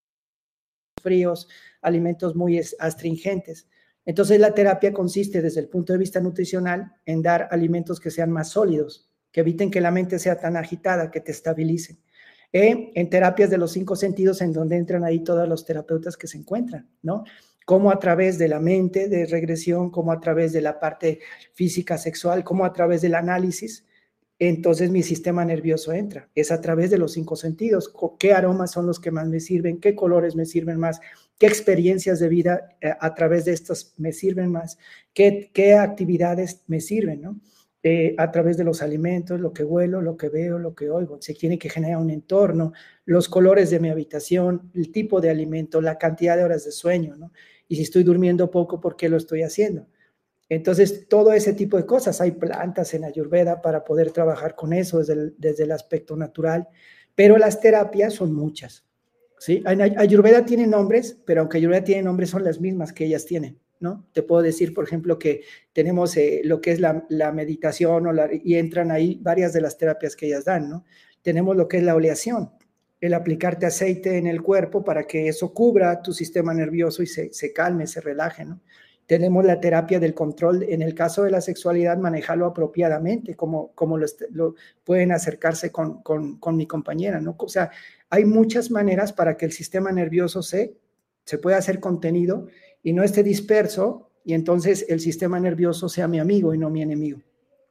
fríos, alimentos muy astringentes. Entonces la terapia consiste desde el punto de vista nutricional en dar alimentos que sean más sólidos, que eviten que la mente sea tan agitada, que te estabilicen. En terapias de los 5 sentidos en donde entran ahí todos los terapeutas que se encuentran, ¿no? Como a través de la mente, de regresión, como a través de la parte física sexual, como a través del análisis, entonces mi sistema nervioso entra. Es a través de los 5 sentidos. ¿Qué aromas son los que más me sirven? ¿Qué colores me sirven más? ¿Qué experiencias de vida a través de estas me sirven más? ¿Qué actividades me sirven, no? A través de los alimentos, lo que huelo, lo que veo, lo que oigo. Se tiene que generar un entorno, los colores de mi habitación, el tipo de alimento, la cantidad de horas de sueño, ¿no? Y si estoy durmiendo poco, ¿por qué lo estoy haciendo? Entonces, todo ese tipo de cosas. Hay plantas en Ayurveda para poder trabajar con eso desde el aspecto natural, pero las terapias son muchas, ¿sí? Ayurveda tiene nombres, pero aunque Ayurveda tiene nombres, son las mismas que ellas tienen, ¿no? Te puedo decir, por ejemplo, que tenemos lo que es la meditación y entran ahí varias de las terapias que ellas dan, ¿no? Tenemos lo que es la oleación, el aplicarte aceite en el cuerpo para que eso cubra tu sistema nervioso y se calme, se relaje, ¿no? Tenemos la terapia del control, en el caso de la sexualidad, manejarlo apropiadamente, como lo pueden acercarse con mi compañera, ¿no? O sea, hay muchas maneras para que el sistema nervioso se pueda hacer contenido y no esté disperso, y entonces el sistema nervioso sea mi amigo y no mi enemigo.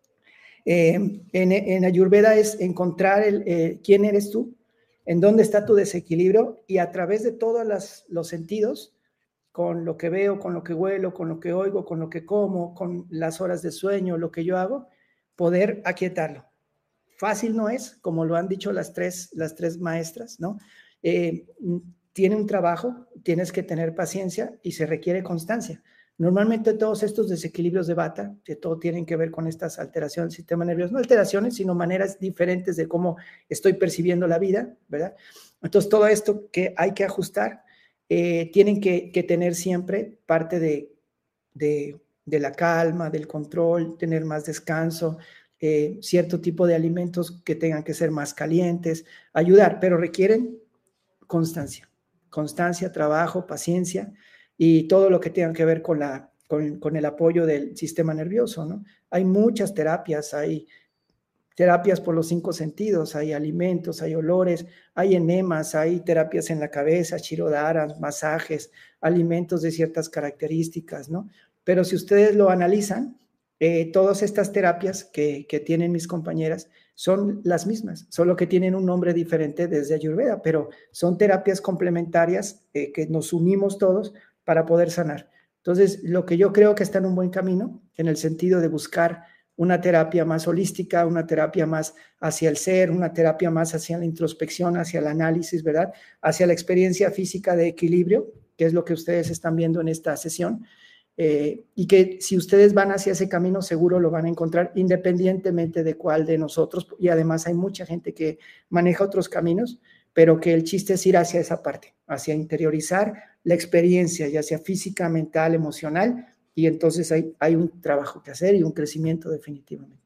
En Ayurveda es encontrar quién eres tú, en dónde está tu desequilibrio, y a través de todos los sentidos, con lo que veo, con lo que huelo, con lo que oigo, con lo que como, con las horas de sueño, lo que yo hago, poder aquietarlo. Fácil no es, como lo han dicho las tres maestras, ¿no? Tiene un trabajo, tienes que tener paciencia y se requiere constancia. Normalmente todos estos desequilibrios de Vata, que todo tienen que ver con estas alteraciones del sistema nervioso, no alteraciones, sino maneras diferentes de cómo estoy percibiendo la vida, ¿verdad? Entonces todo esto que hay que ajustar, tienen que tener siempre parte de la calma, del control, tener más descanso, cierto tipo de alimentos que tengan que ser más calientes, ayudar, pero requieren constancia, trabajo, paciencia y todo lo que tenga que ver con el apoyo del sistema nervioso, ¿no? Hay muchas terapias, hay terapias por los 5 sentidos, hay alimentos, hay olores, hay enemas, hay terapias en la cabeza, shirodharas, masajes, alimentos de ciertas características, ¿no? Pero si ustedes lo analizan, todas estas terapias que tienen mis compañeras son las mismas, solo que tienen un nombre diferente desde Ayurveda, pero son terapias complementarias que nos unimos todos para poder sanar. Entonces, lo que yo creo que está en un buen camino, en el sentido de buscar una terapia más holística, una terapia más hacia el ser, una terapia más hacia la introspección, hacia el análisis, ¿verdad? Hacia la experiencia física de equilibrio, que es lo que ustedes están viendo en esta sesión. y que si ustedes van hacia ese camino seguro lo van a encontrar independientemente de cuál de nosotros, y además hay mucha gente que maneja otros caminos, pero que el chiste es ir hacia esa parte, hacia interiorizar la experiencia, ya sea física, mental, emocional, y entonces hay un trabajo que hacer y un crecimiento definitivamente.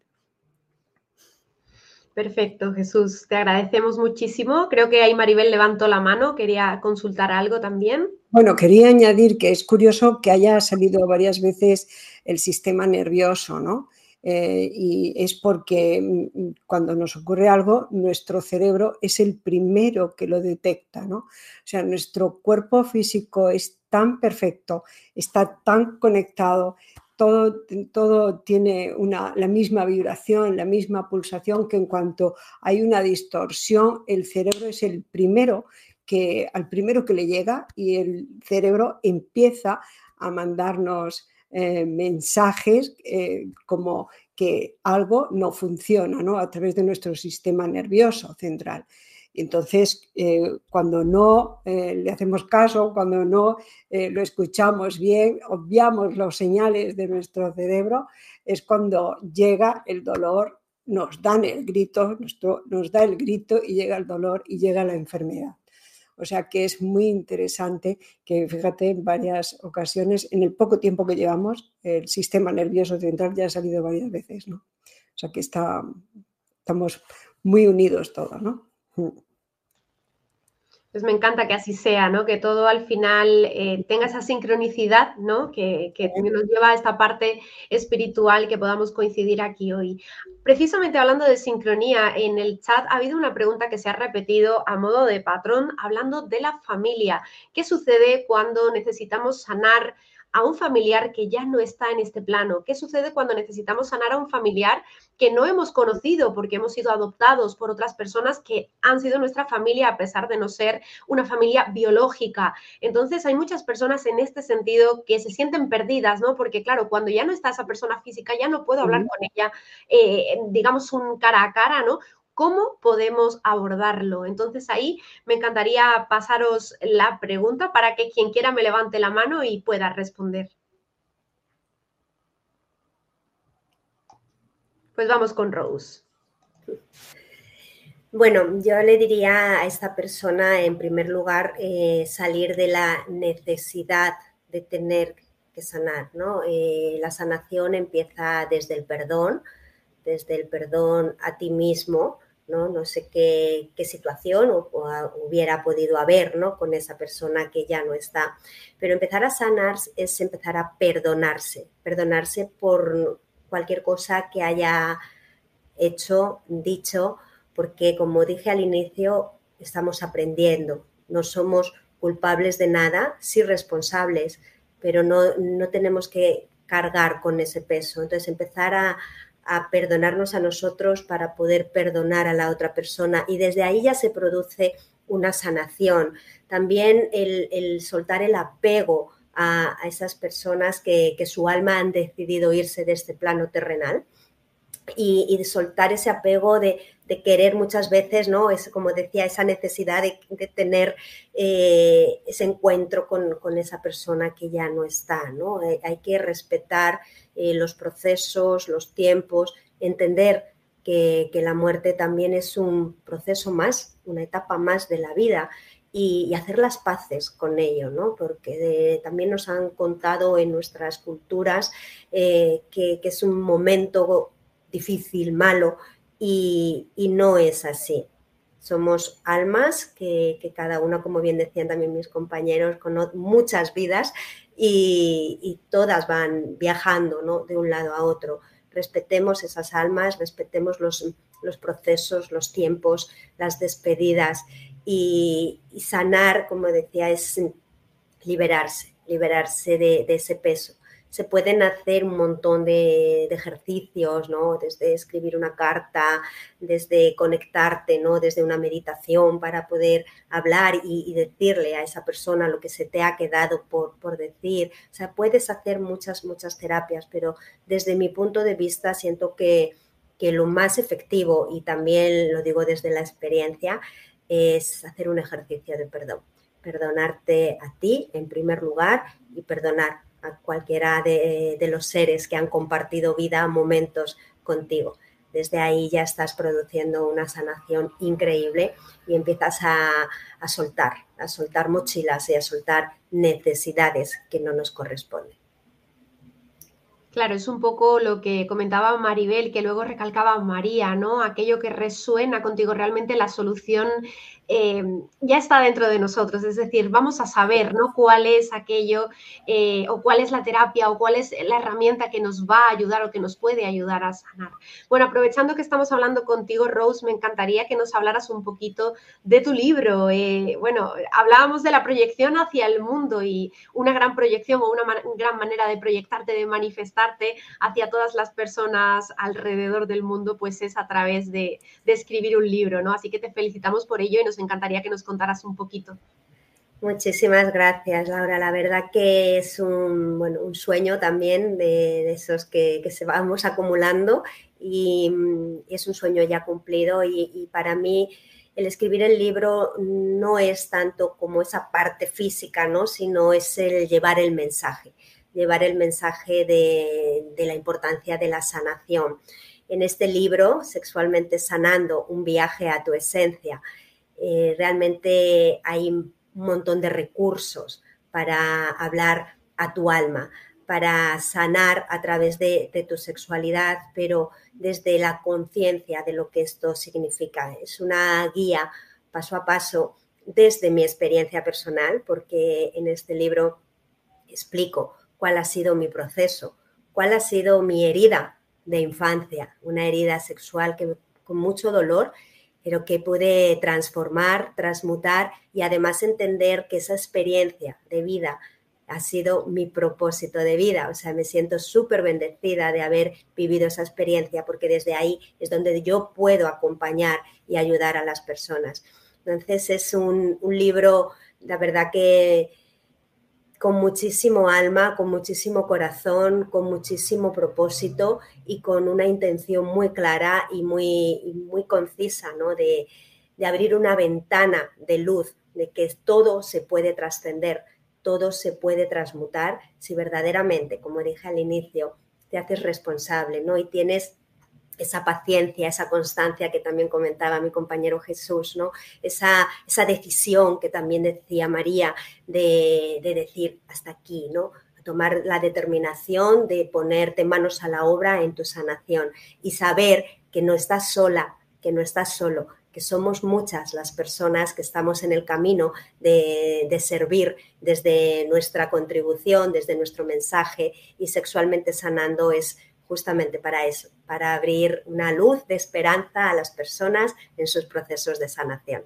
Perfecto, Jesús, te agradecemos muchísimo. Creo que ahí Maribel levantó la mano, quería consultar algo también. Bueno, quería añadir que es curioso que haya salido varias veces el sistema nervioso, ¿no? Y es porque cuando nos ocurre algo, nuestro cerebro es el primero que lo detecta, ¿no? O sea, nuestro cuerpo físico es tan perfecto, está tan conectado, todo tiene la misma vibración, la misma pulsación, que en cuanto hay una distorsión, el cerebro es el primero al primero que le llega, y el cerebro empieza a mandarnos mensajes como que algo no funciona, ¿no? A través de nuestro sistema nervioso central. Entonces, cuando no le hacemos caso, cuando no lo escuchamos bien, obviamos los señales de nuestro cerebro, es cuando llega el dolor, nos dan el grito, nos da el grito y llega el dolor y llega la enfermedad. O sea que es muy interesante que, fíjate, en varias ocasiones, en el poco tiempo que llevamos, el sistema nervioso central ya ha salido varias veces, ¿no? O sea que estamos muy unidos todos, ¿no? Pues me encanta que así sea, ¿no? Que todo al final tenga esa sincronicidad, ¿no? Que nos lleva a esta parte espiritual, que podamos coincidir aquí hoy. Precisamente hablando de sincronía, en el chat ha habido una pregunta que se ha repetido a modo de patrón, hablando de la familia. ¿Qué sucede cuando necesitamos sanar a un familiar que ya no está en este plano? ¿Qué sucede cuando necesitamos sanar a un familiar que no hemos conocido porque hemos sido adoptados por otras personas que han sido nuestra familia a pesar de no ser una familia biológica? Entonces hay muchas personas en este sentido que se sienten perdidas, ¿no? Porque claro, cuando ya no está esa persona física, ya no puedo hablar con ella, digamos, un cara a cara, ¿no? ¿Cómo podemos abordarlo? Entonces ahí me encantaría pasaros la pregunta para que quien quiera me levante la mano y pueda responder. Pues vamos con Rose. Bueno, yo le diría a esta persona, en primer lugar, salir de la necesidad de tener que sanar, ¿no? La sanación empieza desde el perdón a ti mismo, ¿no? No sé qué situación hubiera podido haber, ¿no? Con esa persona que ya no está. Pero empezar a sanar es empezar a perdonarse por cualquier cosa que haya hecho, dicho, porque como dije al inicio, estamos aprendiendo, no somos culpables de nada, sí responsables, pero no tenemos que cargar con ese peso. Entonces empezar a perdonarnos a nosotros para poder perdonar a la otra persona, y desde ahí ya se produce una sanación. También el soltar el apego a esas personas que su alma han decidido irse de este plano terrenal, y de soltar ese apego de querer muchas veces, ¿no? Es, como decía, esa necesidad de tener ese encuentro con esa persona que ya no está, ¿no? Hay que respetar los procesos, los tiempos, entender que la muerte también es un proceso más, una etapa más de la vida, y hacer las paces con ello, ¿no? Porque también nos han contado en nuestras culturas que es un momento difícil, malo, y no es así. Somos almas que cada una, como bien decían también mis compañeros, con muchas vidas, y todas van viajando, ¿no? De un lado a otro. Respetemos esas almas, respetemos los procesos, los tiempos, las despedidas, y sanar, como decía, es liberarse de ese peso. Se pueden hacer un montón de ejercicios, ¿no? Desde escribir una carta, desde conectarte, ¿no? Desde una meditación para poder hablar y decirle a esa persona lo que se te ha quedado por decir. O sea, puedes hacer muchas terapias, pero desde mi punto de vista siento que lo más efectivo, y también lo digo desde la experiencia, es hacer un ejercicio de perdón. Perdonarte a ti en primer lugar y perdonar a cualquiera de los seres que han compartido vida, momentos contigo. Desde ahí ya estás produciendo una sanación increíble y empiezas a soltar mochilas y a soltar necesidades que no nos corresponden. Claro, es un poco lo que comentaba Maribel, que luego recalcaba María, ¿no? Aquello que resuena contigo, realmente la solución ya está dentro de nosotros, es decir, vamos a saber, ¿no? Cuál es aquello o cuál es la terapia o cuál es la herramienta que nos va a ayudar o que nos puede ayudar a sanar. Bueno, aprovechando que estamos hablando contigo, Rose, me encantaría que nos hablaras un poquito de tu libro. Bueno, hablábamos de la proyección hacia el mundo y una gran proyección o una gran manera de proyectarte, de manifestarte hacia todas las personas alrededor del mundo, pues es a través de escribir un libro, ¿no? Así que te felicitamos por ello y nos encantaría que nos contaras un poquito. Muchísimas gracias, Laura. La verdad que es un sueño también de esos que se vamos acumulando y es un sueño ya cumplido y para mí el escribir el libro no es tanto como esa parte física, ¿no? Sino es el llevar el mensaje de la importancia de la sanación. En este libro, Sexualmente Sanando, un viaje a tu esencia, realmente hay un montón de recursos para hablar a tu alma, para sanar a través de tu sexualidad, pero desde la conciencia de lo que esto significa. Es una guía paso a paso desde mi experiencia personal, porque en este libro explico cuál ha sido mi proceso, cuál ha sido mi herida de infancia, una herida sexual que con mucho dolor, pero que pude transformar, transmutar y además entender que esa experiencia de vida ha sido mi propósito de vida. O sea, me siento súper bendecida de haber vivido esa experiencia porque desde ahí es donde yo puedo acompañar y ayudar a las personas. Entonces es un libro, la verdad que con muchísimo alma, con muchísimo corazón, con muchísimo propósito y con una intención muy clara y muy concisa, ¿no? De abrir una ventana de luz, de que todo se puede trascender, todo se puede transmutar si verdaderamente, como dije al inicio, te haces responsable, ¿no? Y tienes esa paciencia, esa constancia que también comentaba mi compañero Jesús, ¿no? Esa decisión que también decía María de decir hasta aquí, ¿no? Tomar la determinación de ponerte manos a la obra en tu sanación y saber que no estás sola, que no estás solo, que somos muchas las personas que estamos en el camino de servir desde nuestra contribución, desde nuestro mensaje, y Sexualmente Sanando es justamente para eso, para abrir una luz de esperanza a las personas en sus procesos de sanación.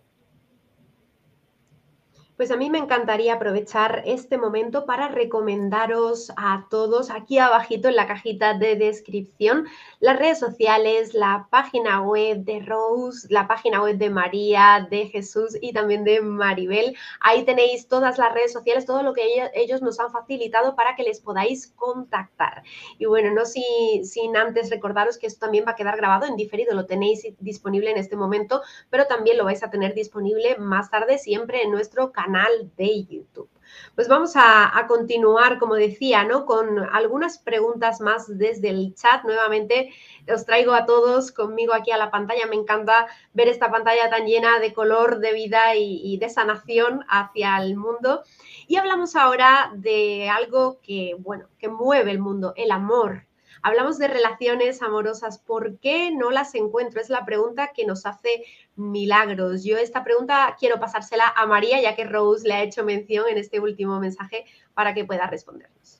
Pues a mí me encantaría aprovechar este momento para recomendaros a todos aquí abajito en la cajita de descripción las redes sociales, la página web de Rose, la página web de María, de Jesús y también de Maribel. Ahí tenéis todas las redes sociales, todo lo que ellos nos han facilitado para que les podáis contactar. Y bueno, no sin antes recordaros que esto también va a quedar grabado en diferido, lo tenéis disponible en este momento, pero también lo vais a tener disponible más tarde siempre en nuestro canal de YouTube. Pues vamos a continuar, como decía, ¿no? Con algunas preguntas más desde el chat. Nuevamente os traigo a todos conmigo aquí a la pantalla. Me encanta ver esta pantalla tan llena de color, de vida y de sanación hacia el mundo. Y hablamos ahora de algo que, bueno, que mueve el mundo, el amor. Hablamos de relaciones amorosas. ¿Por qué no las encuentro? Es la pregunta que nos hace Milagros. Yo esta pregunta quiero pasársela a María, ya que Rose le ha hecho mención en este último mensaje para que pueda respondernos.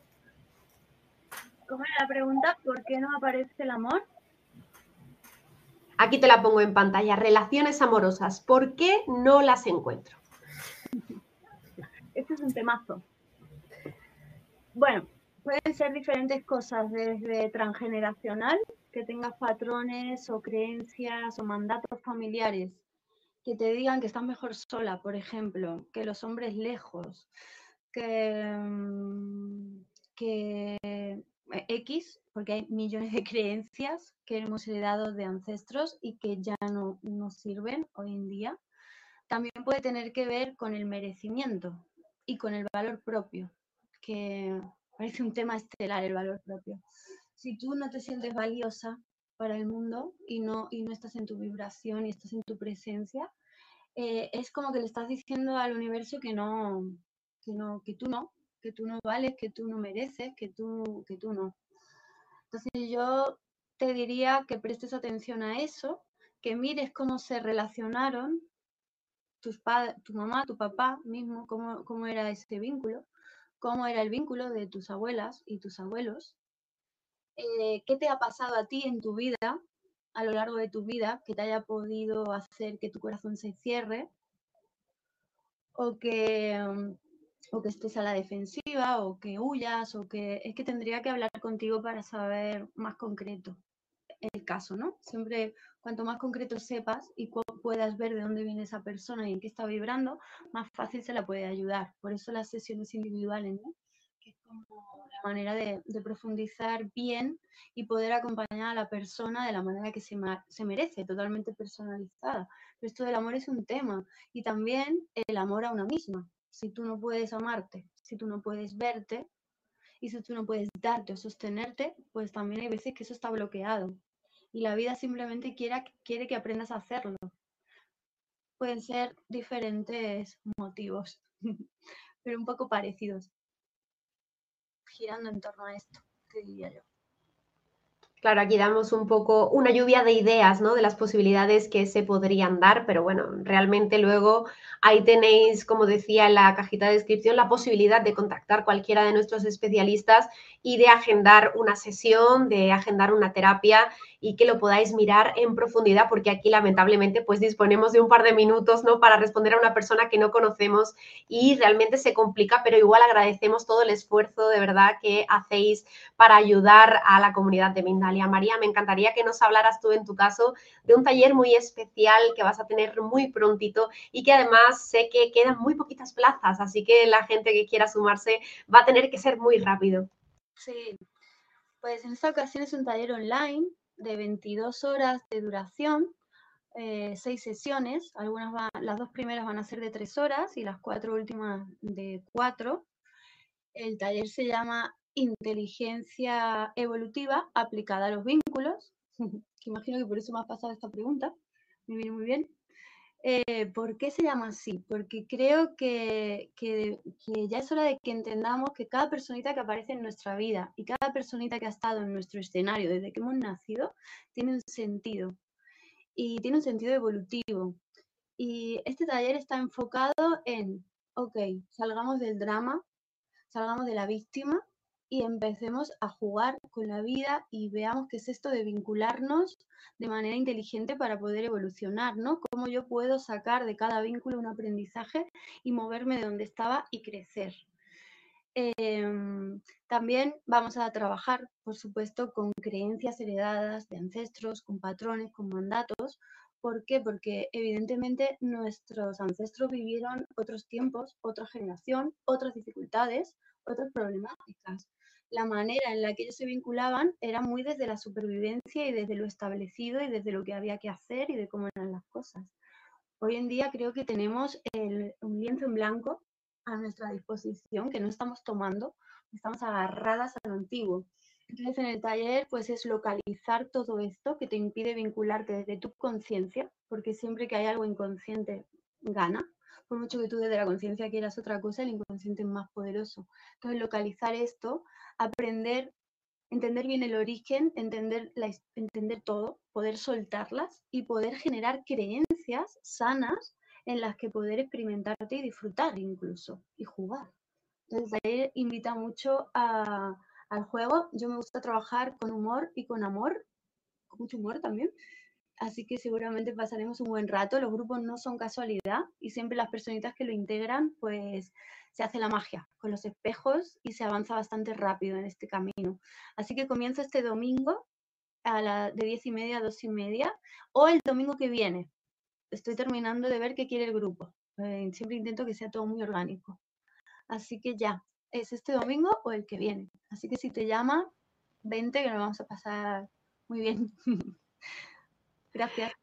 ¿Cómo era la pregunta? ¿Por qué no aparece el amor? Aquí te la pongo en pantalla. Relaciones amorosas. ¿Por qué no las encuentro? Este es un temazo. Bueno, pueden ser diferentes cosas, desde transgeneracional, que tengas patrones o creencias o mandatos familiares que te digan que estás mejor sola, por ejemplo, que los hombres lejos, que X, porque hay millones de creencias que hemos heredado de ancestros y que ya no nos sirven hoy en día. También puede tener que ver con el merecimiento y con el valor propio, que parece un tema estelar el valor propio. Si tú no te sientes valiosa para el mundo y no estás en tu vibración y estás en tu presencia, es como que le estás diciendo al universo que tú no vales, que tú no mereces, que tú no. Entonces yo te diría que prestes atención a eso, que mires cómo se relacionaron tu mamá, tu papá mismo, cómo era ese vínculo, cómo era el vínculo de tus abuelas y tus abuelos, qué te ha pasado a ti en tu vida, a lo largo de tu vida, que te haya podido hacer que tu corazón se cierre o que, o que estés a la defensiva o que huyas o que es que tendría que hablar contigo para saber más concreto el caso, ¿no? Siempre cuanto más concreto sepas y puedas ver de dónde viene esa persona y en qué está vibrando, más fácil se la puede ayudar. Por eso las sesiones individuales, ¿no? Que es como la manera de profundizar bien y poder acompañar a la persona de la manera que se merece, totalmente personalizada. Pero esto del amor es un tema y también el amor a una misma. Si tú no puedes amarte, si tú no puedes verte, y si tú no puedes darte o sostenerte, pues también hay veces que eso está bloqueado. Y la vida simplemente quiere que aprendas a hacerlo. Pueden ser diferentes motivos, pero un poco parecidos. Girando en torno a esto, te diría yo. Claro, aquí damos un poco una lluvia de ideas, ¿no? De las posibilidades que se podrían dar, pero bueno, realmente luego ahí tenéis, como decía en la cajita de descripción, la posibilidad de contactar cualquiera de nuestros especialistas y de agendar una sesión, de agendar una terapia y que lo podáis mirar en profundidad, porque aquí lamentablemente pues disponemos de un par de minutos, ¿no? Para responder a una persona que no conocemos y realmente se complica, pero igual agradecemos todo el esfuerzo de verdad que hacéis para ayudar a la comunidad de Mindalia. María, me encantaría que nos hablaras tú en tu caso de un taller muy especial que vas a tener muy prontito y que además sé que quedan muy poquitas plazas, así que la gente que quiera sumarse va a tener que ser muy rápido. Sí, pues en esta ocasión es un taller online de 22 horas de duración, 6 sesiones, las 2 primeras van a ser de 3 horas y las 4 últimas de 4. El taller se llama Inteligencia Evolutiva aplicada a los vínculos, que imagino que por eso me has pasado esta pregunta, me viene muy bien. ¿Por qué se llama así? Porque creo que ya es hora de que entendamos que cada personita que aparece en nuestra vida y cada personita que ha estado en nuestro escenario desde que hemos nacido tiene un sentido y tiene un sentido evolutivo. Y este taller está enfocado en, ok, salgamos del drama, salgamos de la víctima y empecemos a jugar con la vida y veamos qué es esto de vincularnos de manera inteligente para poder evolucionar, ¿no? Cómo yo puedo sacar de cada vínculo un aprendizaje y moverme de donde estaba y crecer. También vamos a trabajar, por supuesto, con creencias heredadas de ancestros, con patrones, con mandatos. ¿Por qué? Porque evidentemente nuestros ancestros vivieron otros tiempos, otra generación, otras dificultades, otras problemáticas. La manera en la que ellos se vinculaban era muy desde la supervivencia y desde lo establecido y desde lo que había que hacer y de cómo eran las cosas. Hoy en día creo que tenemos un lienzo en blanco a nuestra disposición que no estamos tomando, estamos agarradas a lo antiguo. Entonces en el taller pues es localizar todo esto que te impide vincularte desde tu conciencia, porque siempre que hay algo inconsciente gana, por mucho que tú desde la conciencia quieras otra cosa, el inconsciente es más poderoso. Entonces localizar esto, aprender, entender bien el origen, entender todo, poder soltarlas y poder generar creencias sanas en las que poder experimentarte y disfrutar incluso, y jugar. Entonces ahí invita mucho al juego. Yo me gusta trabajar con humor y con amor, con mucho humor también. Así que seguramente pasaremos un buen rato. Los grupos no son casualidad y siempre las personitas que lo integran, pues se hace la magia con los espejos y se avanza bastante rápido en este camino. Así que comienzo este domingo de 10:30 a 2:30 o el domingo que viene. Estoy terminando de ver qué quiere el grupo. Siempre intento que sea todo muy orgánico. Así que ya, es este domingo o el que viene. Así que si te llama, vente que nos vamos a pasar muy bien. Gracias.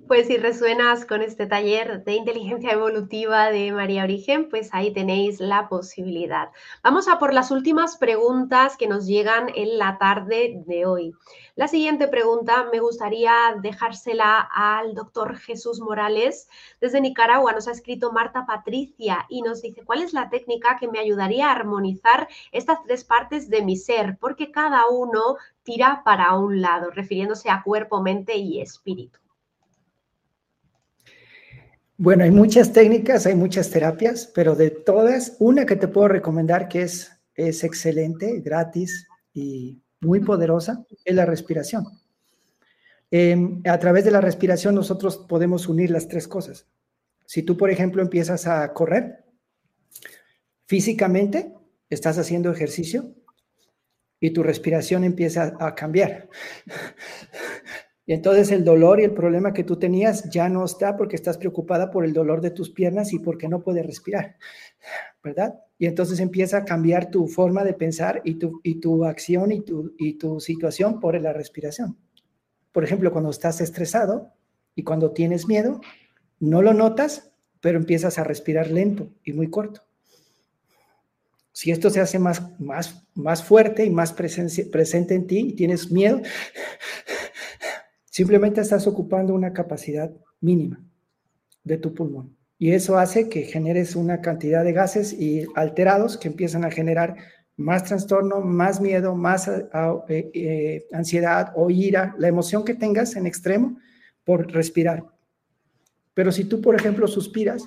Pues si resuenas con este taller de inteligencia evolutiva de María Origen, pues ahí tenéis la posibilidad. Vamos a por las últimas preguntas que nos llegan en la tarde de hoy. La siguiente pregunta me gustaría dejársela al doctor Jesús Morales. Desde Nicaragua nos ha escrito Marta Patricia y nos dice: ¿cuál es la técnica que me ayudaría a armonizar estas tres partes de mi ser? Porque cada uno tira para un lado, refiriéndose a cuerpo, mente y espíritu. Bueno, hay muchas técnicas, hay muchas terapias, pero de todas, una que te puedo recomendar que es excelente, gratis y muy poderosa, es la respiración. A través de la respiración nosotros podemos unir las tres cosas. Si tú, por ejemplo, empiezas a correr, físicamente estás haciendo ejercicio y tu respiración empieza a cambiar. Y entonces el dolor y el problema que tú tenías ya no está porque estás preocupada por el dolor de tus piernas y porque no puedes respirar, ¿verdad? Y entonces empieza a cambiar tu forma de pensar y tu acción y tu situación por la respiración. Por ejemplo, cuando estás estresado y cuando tienes miedo, no lo notas, pero empiezas a respirar lento y muy corto. Si esto se hace más fuerte y más presente en ti y tienes miedo, simplemente estás ocupando una capacidad mínima de tu pulmón. Y eso hace que generes una cantidad de gases y alterados que empiezan a generar más trastorno, más miedo, más ansiedad o ira, la emoción que tengas en extremo por respirar. Pero si tú, por ejemplo, suspiras,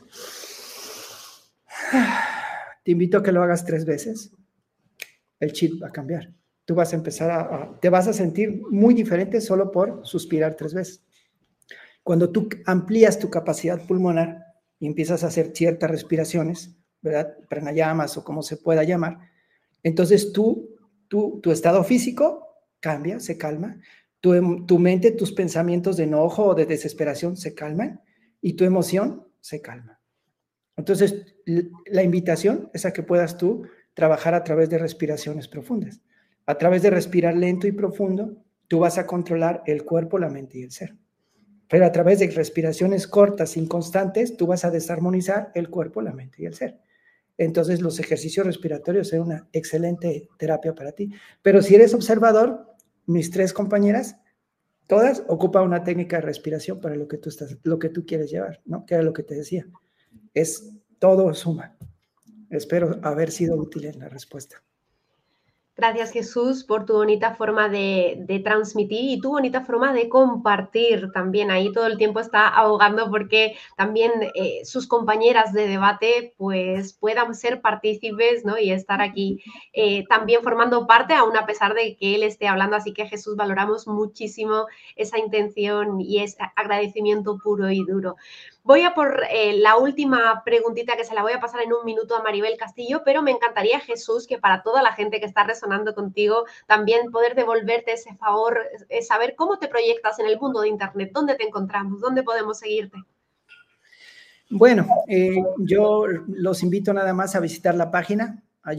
te invito a que lo hagas 3 veces, el chip va a cambiar. Tú vas a empezar te vas a sentir muy diferente solo por suspirar 3 veces. Cuando tú amplías tu capacidad pulmonar y empiezas a hacer ciertas respiraciones, ¿verdad? Pranayamas o como se pueda llamar, entonces tu estado físico cambia, se calma, tu mente, tus pensamientos de enojo o de desesperación se calman y tu emoción se calma. Entonces, la invitación es a que puedas tú trabajar a través de respiraciones profundas. A través de respirar lento y profundo, tú vas a controlar el cuerpo, la mente y el ser. Pero a través de respiraciones cortas, inconstantes, tú vas a desarmonizar el cuerpo, la mente y el ser. Entonces, los ejercicios respiratorios son una excelente terapia para ti. Pero si eres observador, mis 3 compañeras, todas ocupan una técnica de respiración para lo que tú quieres llevar, ¿no? Que era lo que te decía. Todo suma. Espero haber sido útil en la respuesta. Gracias, Jesús, por tu bonita forma de transmitir y tu bonita forma de compartir también. Ahí todo el tiempo está ahogando porque también sus compañeras de debate pues puedan ser partícipes, ¿no? Y estar aquí también formando parte, aún a pesar de que él esté hablando. Así que, Jesús, valoramos muchísimo esa intención y ese agradecimiento puro y duro. Voy a por la última preguntita que se la voy a pasar en un minuto a Maribel Castillo, pero me encantaría, Jesús, que para toda la gente que está resonando contigo, también poder devolverte ese favor, saber cómo te proyectas en el mundo de Internet, dónde te encontramos, dónde podemos seguirte. Bueno, yo los invito nada más a visitar la página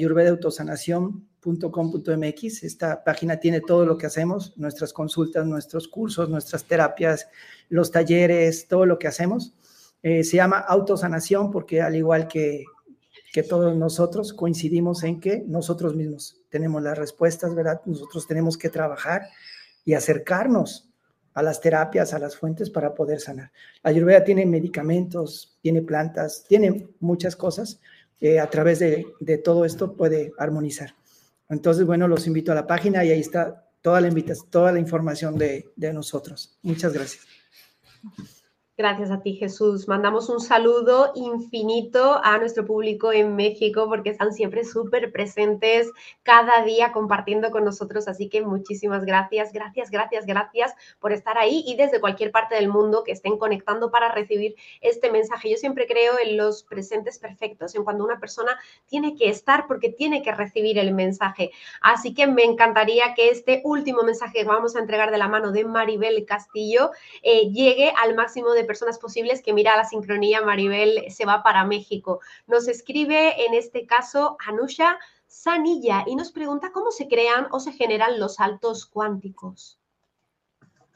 ayurvedaautosanación.com.mx. Esta página tiene todo lo que hacemos, nuestras consultas, nuestros cursos, nuestras terapias, los talleres, todo lo que hacemos. Se llama Autosanación porque al igual que todos nosotros coincidimos en que nosotros mismos tenemos las respuestas, ¿verdad? Nosotros tenemos que trabajar y acercarnos a las terapias, a las fuentes para poder sanar. La Ayurveda tiene medicamentos, tiene plantas, tiene muchas cosas. A través de todo esto puede armonizar. Entonces, bueno, los invito a la página y ahí está toda la información de nosotros. Muchas gracias. Gracias a ti, Jesús. Mandamos un saludo infinito a nuestro público en México porque están siempre súper presentes cada día compartiendo con nosotros. Así que muchísimas gracias, gracias por estar ahí y desde cualquier parte del mundo que estén conectando para recibir este mensaje. Yo siempre creo en los presentes perfectos, en cuando una persona tiene que estar porque tiene que recibir el mensaje. Así que me encantaría que este último mensaje que vamos a entregar de la mano de Maribel Castillo llegue al máximo de personas posibles, que mira la sincronía, Maribel se va para México. Nos escribe en este caso Anusha Sanilla y nos pregunta cómo se crean o se generan los saltos cuánticos.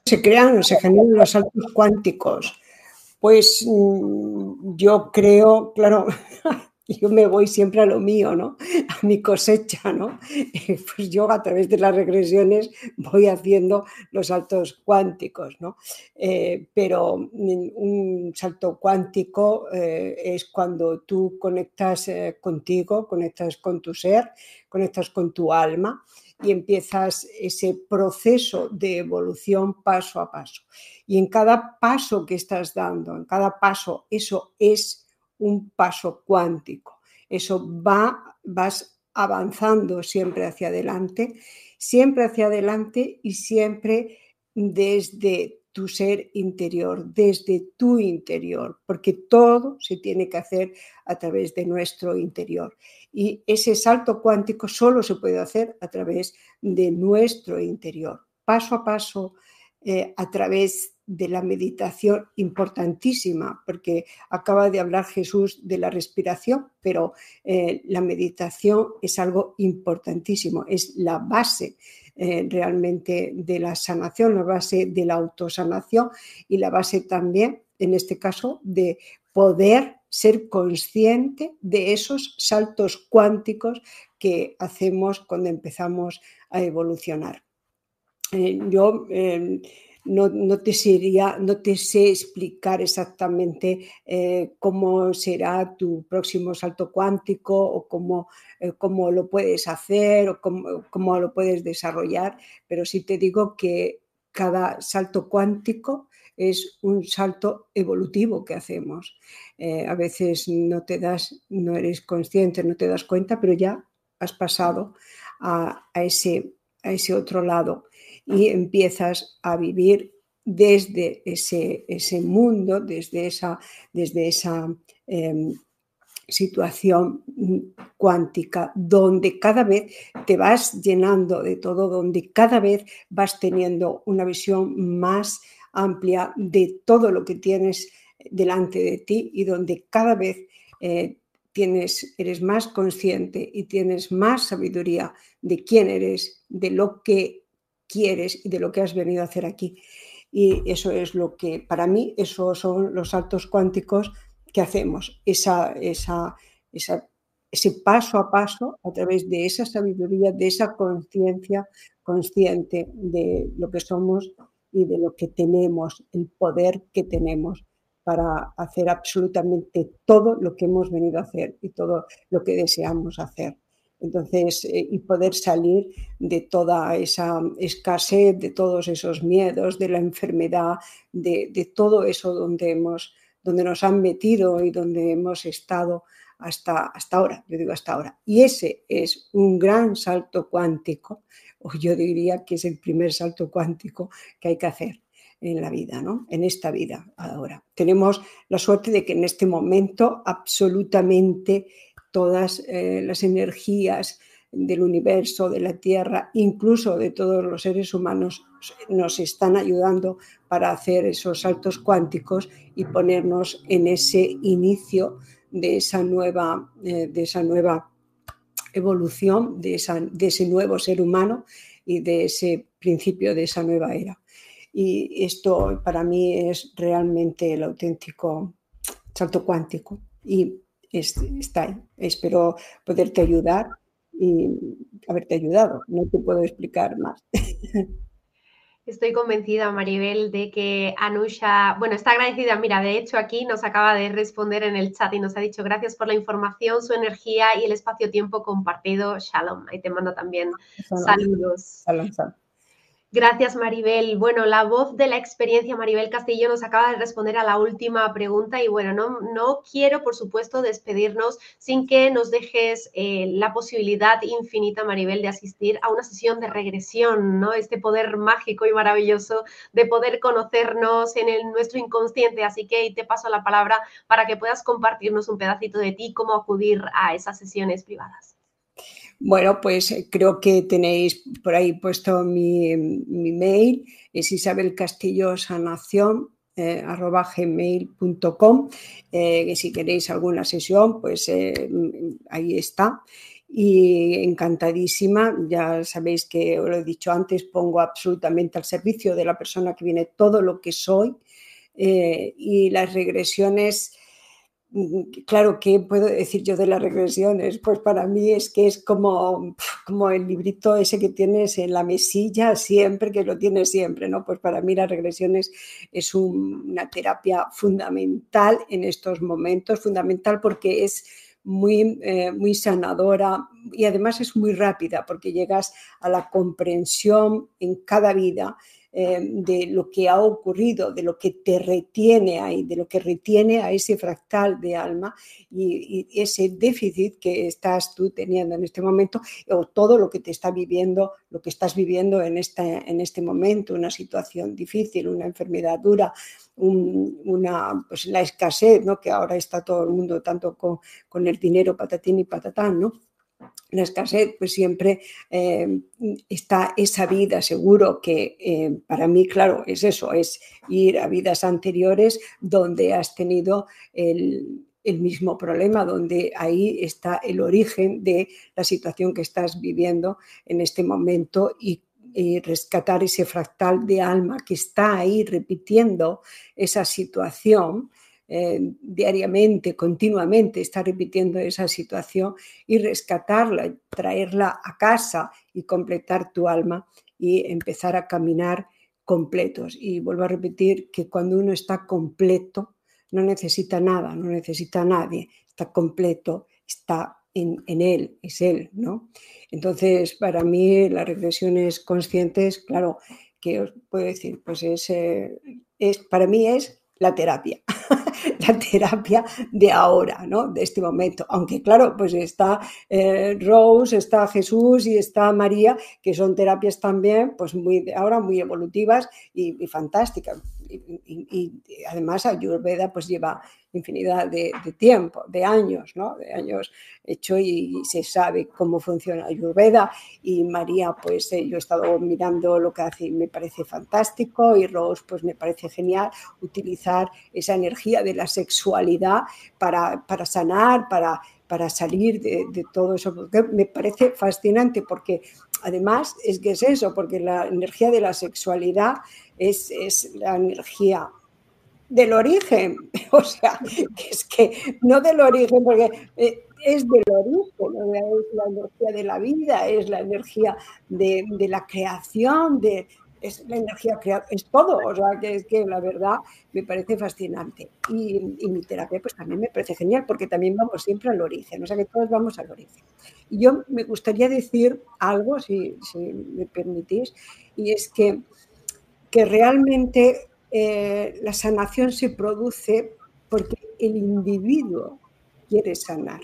se crean o se generan los saltos cuánticos? Pues yo creo, claro, yo me voy siempre a lo mío, ¿no? A mi cosecha, ¿no? Pues yo a través de las regresiones voy haciendo los saltos cuánticos, ¿no? Pero un salto cuántico es cuando tú conectas contigo, conectas con tu ser, conectas con tu alma y empiezas ese proceso de evolución paso a paso. Y en cada paso que estás dando, en cada paso, eso es un paso cuántico. Eso vas avanzando siempre hacia adelante y siempre desde tu ser interior, desde tu interior, porque todo se tiene que hacer a través de nuestro interior. Y ese salto cuántico solo se puede hacer a través de nuestro interior, paso a paso, a través de la meditación, importantísima, porque acaba de hablar Jesús de la respiración, pero la meditación es algo importantísimo, es la base realmente de la sanación, la base de la autosanación y la base también, en este caso, de poder ser consciente de esos saltos cuánticos que hacemos cuando empezamos a evolucionar. Yo no te sé explicar exactamente cómo será tu próximo salto cuántico o cómo lo puedes hacer o cómo lo puedes desarrollar, pero sí te digo que cada salto cuántico es un salto evolutivo que hacemos. A veces no eres consciente, no te das cuenta, pero ya has pasado a ese otro lado y empiezas a vivir desde ese mundo, desde esa situación cuántica, donde cada vez te vas llenando de todo, donde cada vez vas teniendo una visión más amplia de todo lo que tienes delante de ti y donde cada vez eres más consciente y tienes más sabiduría de quién eres, de lo que quieres y de lo que has venido a hacer aquí. Y eso es lo que, para mí, esos son los saltos cuánticos que hacemos, ese paso a paso a través de esa sabiduría, de esa conciencia consciente de lo que somos y de lo que tenemos, el poder que tenemos para hacer absolutamente todo lo que hemos venido a hacer y todo lo que deseamos hacer. Entonces, y poder salir de toda esa escasez, de todos esos miedos, de la enfermedad, de todo eso donde nos han metido y donde hemos estado hasta ahora, yo digo hasta ahora. Y ese es un gran salto cuántico, o yo diría que es el primer salto cuántico que hay que hacer en la vida, ¿no? En esta vida ahora. Tenemos la suerte de que en este momento absolutamente todas las energías del universo, de la Tierra, incluso de todos los seres humanos, nos están ayudando para hacer esos saltos cuánticos y ponernos en ese inicio de esa nueva evolución, de ese nuevo ser humano y de ese principio de esa nueva era. Y esto para mí es realmente el auténtico salto cuántico y está ahí. Espero poderte ayudar y haberte ayudado. No te puedo explicar más. Estoy convencida, Maribel, de que Anusha, bueno, está agradecida. Mira, de hecho aquí nos acaba de responder en el chat y nos ha dicho gracias por la información, su energía y el espacio-tiempo compartido. Shalom. Ahí te mando también saludos. Shalom, shalom. Gracias, Maribel. Bueno, la voz de la experiencia, Maribel Castillo, nos acaba de responder a la última pregunta y bueno, no quiero, por supuesto, despedirnos sin que nos dejes la posibilidad infinita, Maribel, de asistir a una sesión de regresión, ¿no? Este poder mágico y maravilloso de poder conocernos en nuestro inconsciente. Así que te paso la palabra para que puedas compartirnos un pedacito de ti, cómo acudir a esas sesiones privadas. Bueno, pues creo que tenéis por ahí puesto mi mail, es isabelcastillosanacion@gmail.com, que si queréis alguna sesión, pues ahí está. y encantadísima. Ya sabéis que, os lo he dicho antes, pongo absolutamente al servicio de la persona que viene todo lo que soy, y las regresiones, claro, ¿qué puedo decir yo de las regresiones? Pues para mí es que es como el librito ese que tienes en la mesilla siempre, que lo tienes siempre, ¿no? Pues para mí las regresiones es una terapia fundamental en estos momentos, fundamental porque es muy sanadora y además es muy rápida porque llegas a la comprensión en cada vida de lo que ha ocurrido, de lo que te retiene ahí, de lo que retiene a ese fractal de alma y ese déficit que estás tú teniendo en este momento, o todo lo que te está viviendo, lo que estás viviendo en este momento, una situación difícil, una enfermedad dura, pues la escasez, ¿no? Que ahora está todo el mundo tanto con el dinero patatín y patatán, ¿no? La escasez, pues siempre está esa vida, seguro que para mí, claro, es eso, es ir a vidas anteriores donde has tenido el mismo problema, donde ahí está el origen de la situación que estás viviendo en este momento y rescatar ese fractal de alma que está ahí repitiendo esa situación. Diariamente, continuamente está repitiendo esa situación y rescatarla, traerla a casa y completar tu alma y empezar a caminar completos. Y vuelvo a repetir que cuando uno está completo no necesita nada, no necesita a nadie, está completo, está en él, es él, ¿no? Entonces, para mí las regresiones conscientes, claro, que os puedo decir, pues para mí es la terapia. La terapia de ahora, ¿no? De este momento. Aunque claro, pues está Rose, está Jesús y está María, que son terapias también, pues ahora muy evolutivas y fantásticas. Y además Ayurveda pues lleva infinidad de tiempo, de años, ¿no? De años hecho y se sabe cómo funciona Ayurveda. Y María, pues yo he estado mirando lo que hace y me parece fantástico, y Rose, pues me parece genial utilizar esa energía de la sexualidad para sanar, para salir de todo eso. Porque me parece fascinante porque además es que es eso, porque la energía de la sexualidad es la energía del origen, o sea, que es que no del origen, porque es del origen, es la energía de la vida, es la energía de la creación, es la energía creada, es todo, o sea, que es que la verdad me parece fascinante. Y mi terapia pues también me parece genial, porque también vamos siempre al origen, o sea que todos vamos al origen. Y yo me gustaría decir algo, si me permitís, y es que realmente la sanación se produce porque el individuo quiere sanar.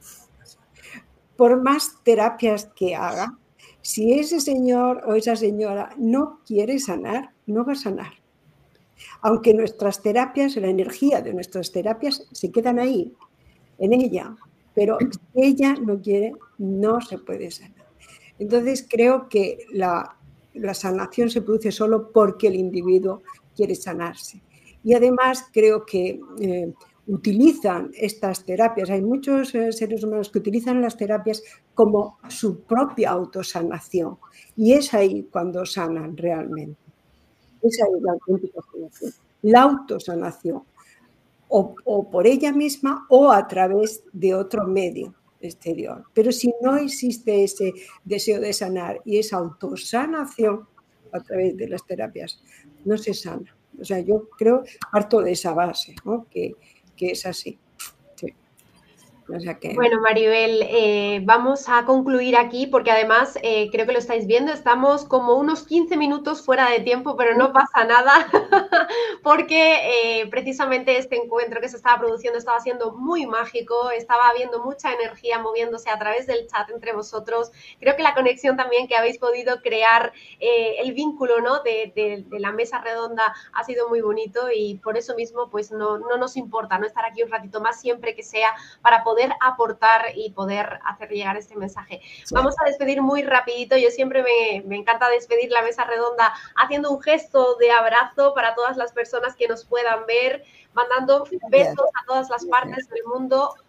Por más terapias que haga, si ese señor o esa señora no quiere sanar, no va a sanar. Aunque nuestras terapias, la energía de nuestras terapias se quedan ahí, en ella, pero si ella no quiere, no se puede sanar. Entonces creo que la sanación se produce solo porque el individuo quiere sanarse. Y además creo que utilizan estas terapias, hay muchos seres humanos que utilizan las terapias como su propia autosanación. Y es ahí cuando sanan realmente. Es ahí la auténtica sanación. La autosanación. O por ella misma o a través de otro medio exterior. Pero si no existe ese deseo de sanar y esa autosanación a través de las terapias, no se sana. O sea, yo creo, parto de esa base, ¿no? que es así. Sí. O sea que... Bueno, Maribel, vamos a concluir aquí porque además creo que lo estáis viendo, estamos como unos 15 minutos fuera de tiempo, pero no pasa nada porque precisamente este encuentro que se estaba produciendo estaba siendo muy mágico, estaba habiendo mucha energía moviéndose a través del chat entre vosotros. Creo que la conexión también que habéis podido crear, el vínculo, ¿no? de la mesa redonda ha sido muy bonito y por eso mismo pues no nos importa no estar aquí un ratito más siempre que sea para poder aportar y poder hacer llegar este mensaje. Sí. Vamos a despedir muy rapidito. Yo siempre me encanta despedir la mesa redonda haciendo un gesto de abrazo para todas las personas que nos puedan ver, mandando besos a todas las partes del mundo.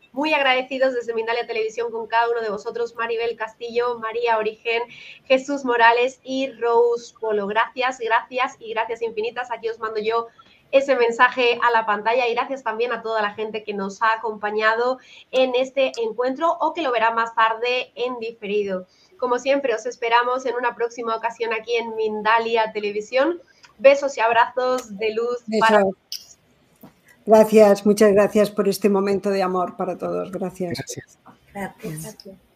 Muy agradecidos desde Mindalia Televisión con cada uno de vosotros, Maribel Castillo, María Origen, Jesús Morales y Rose Polo. Gracias, gracias y gracias infinitas. Aquí os mando yo ese mensaje a la pantalla y gracias también a toda la gente que nos ha acompañado en este encuentro o que lo verá más tarde en diferido. Como siempre, os esperamos en una próxima ocasión aquí en Mindalia Televisión. Besos y abrazos de luz para todos. Gracias, muchas gracias por este momento de amor para todos. Gracias. Gracias. Gracias.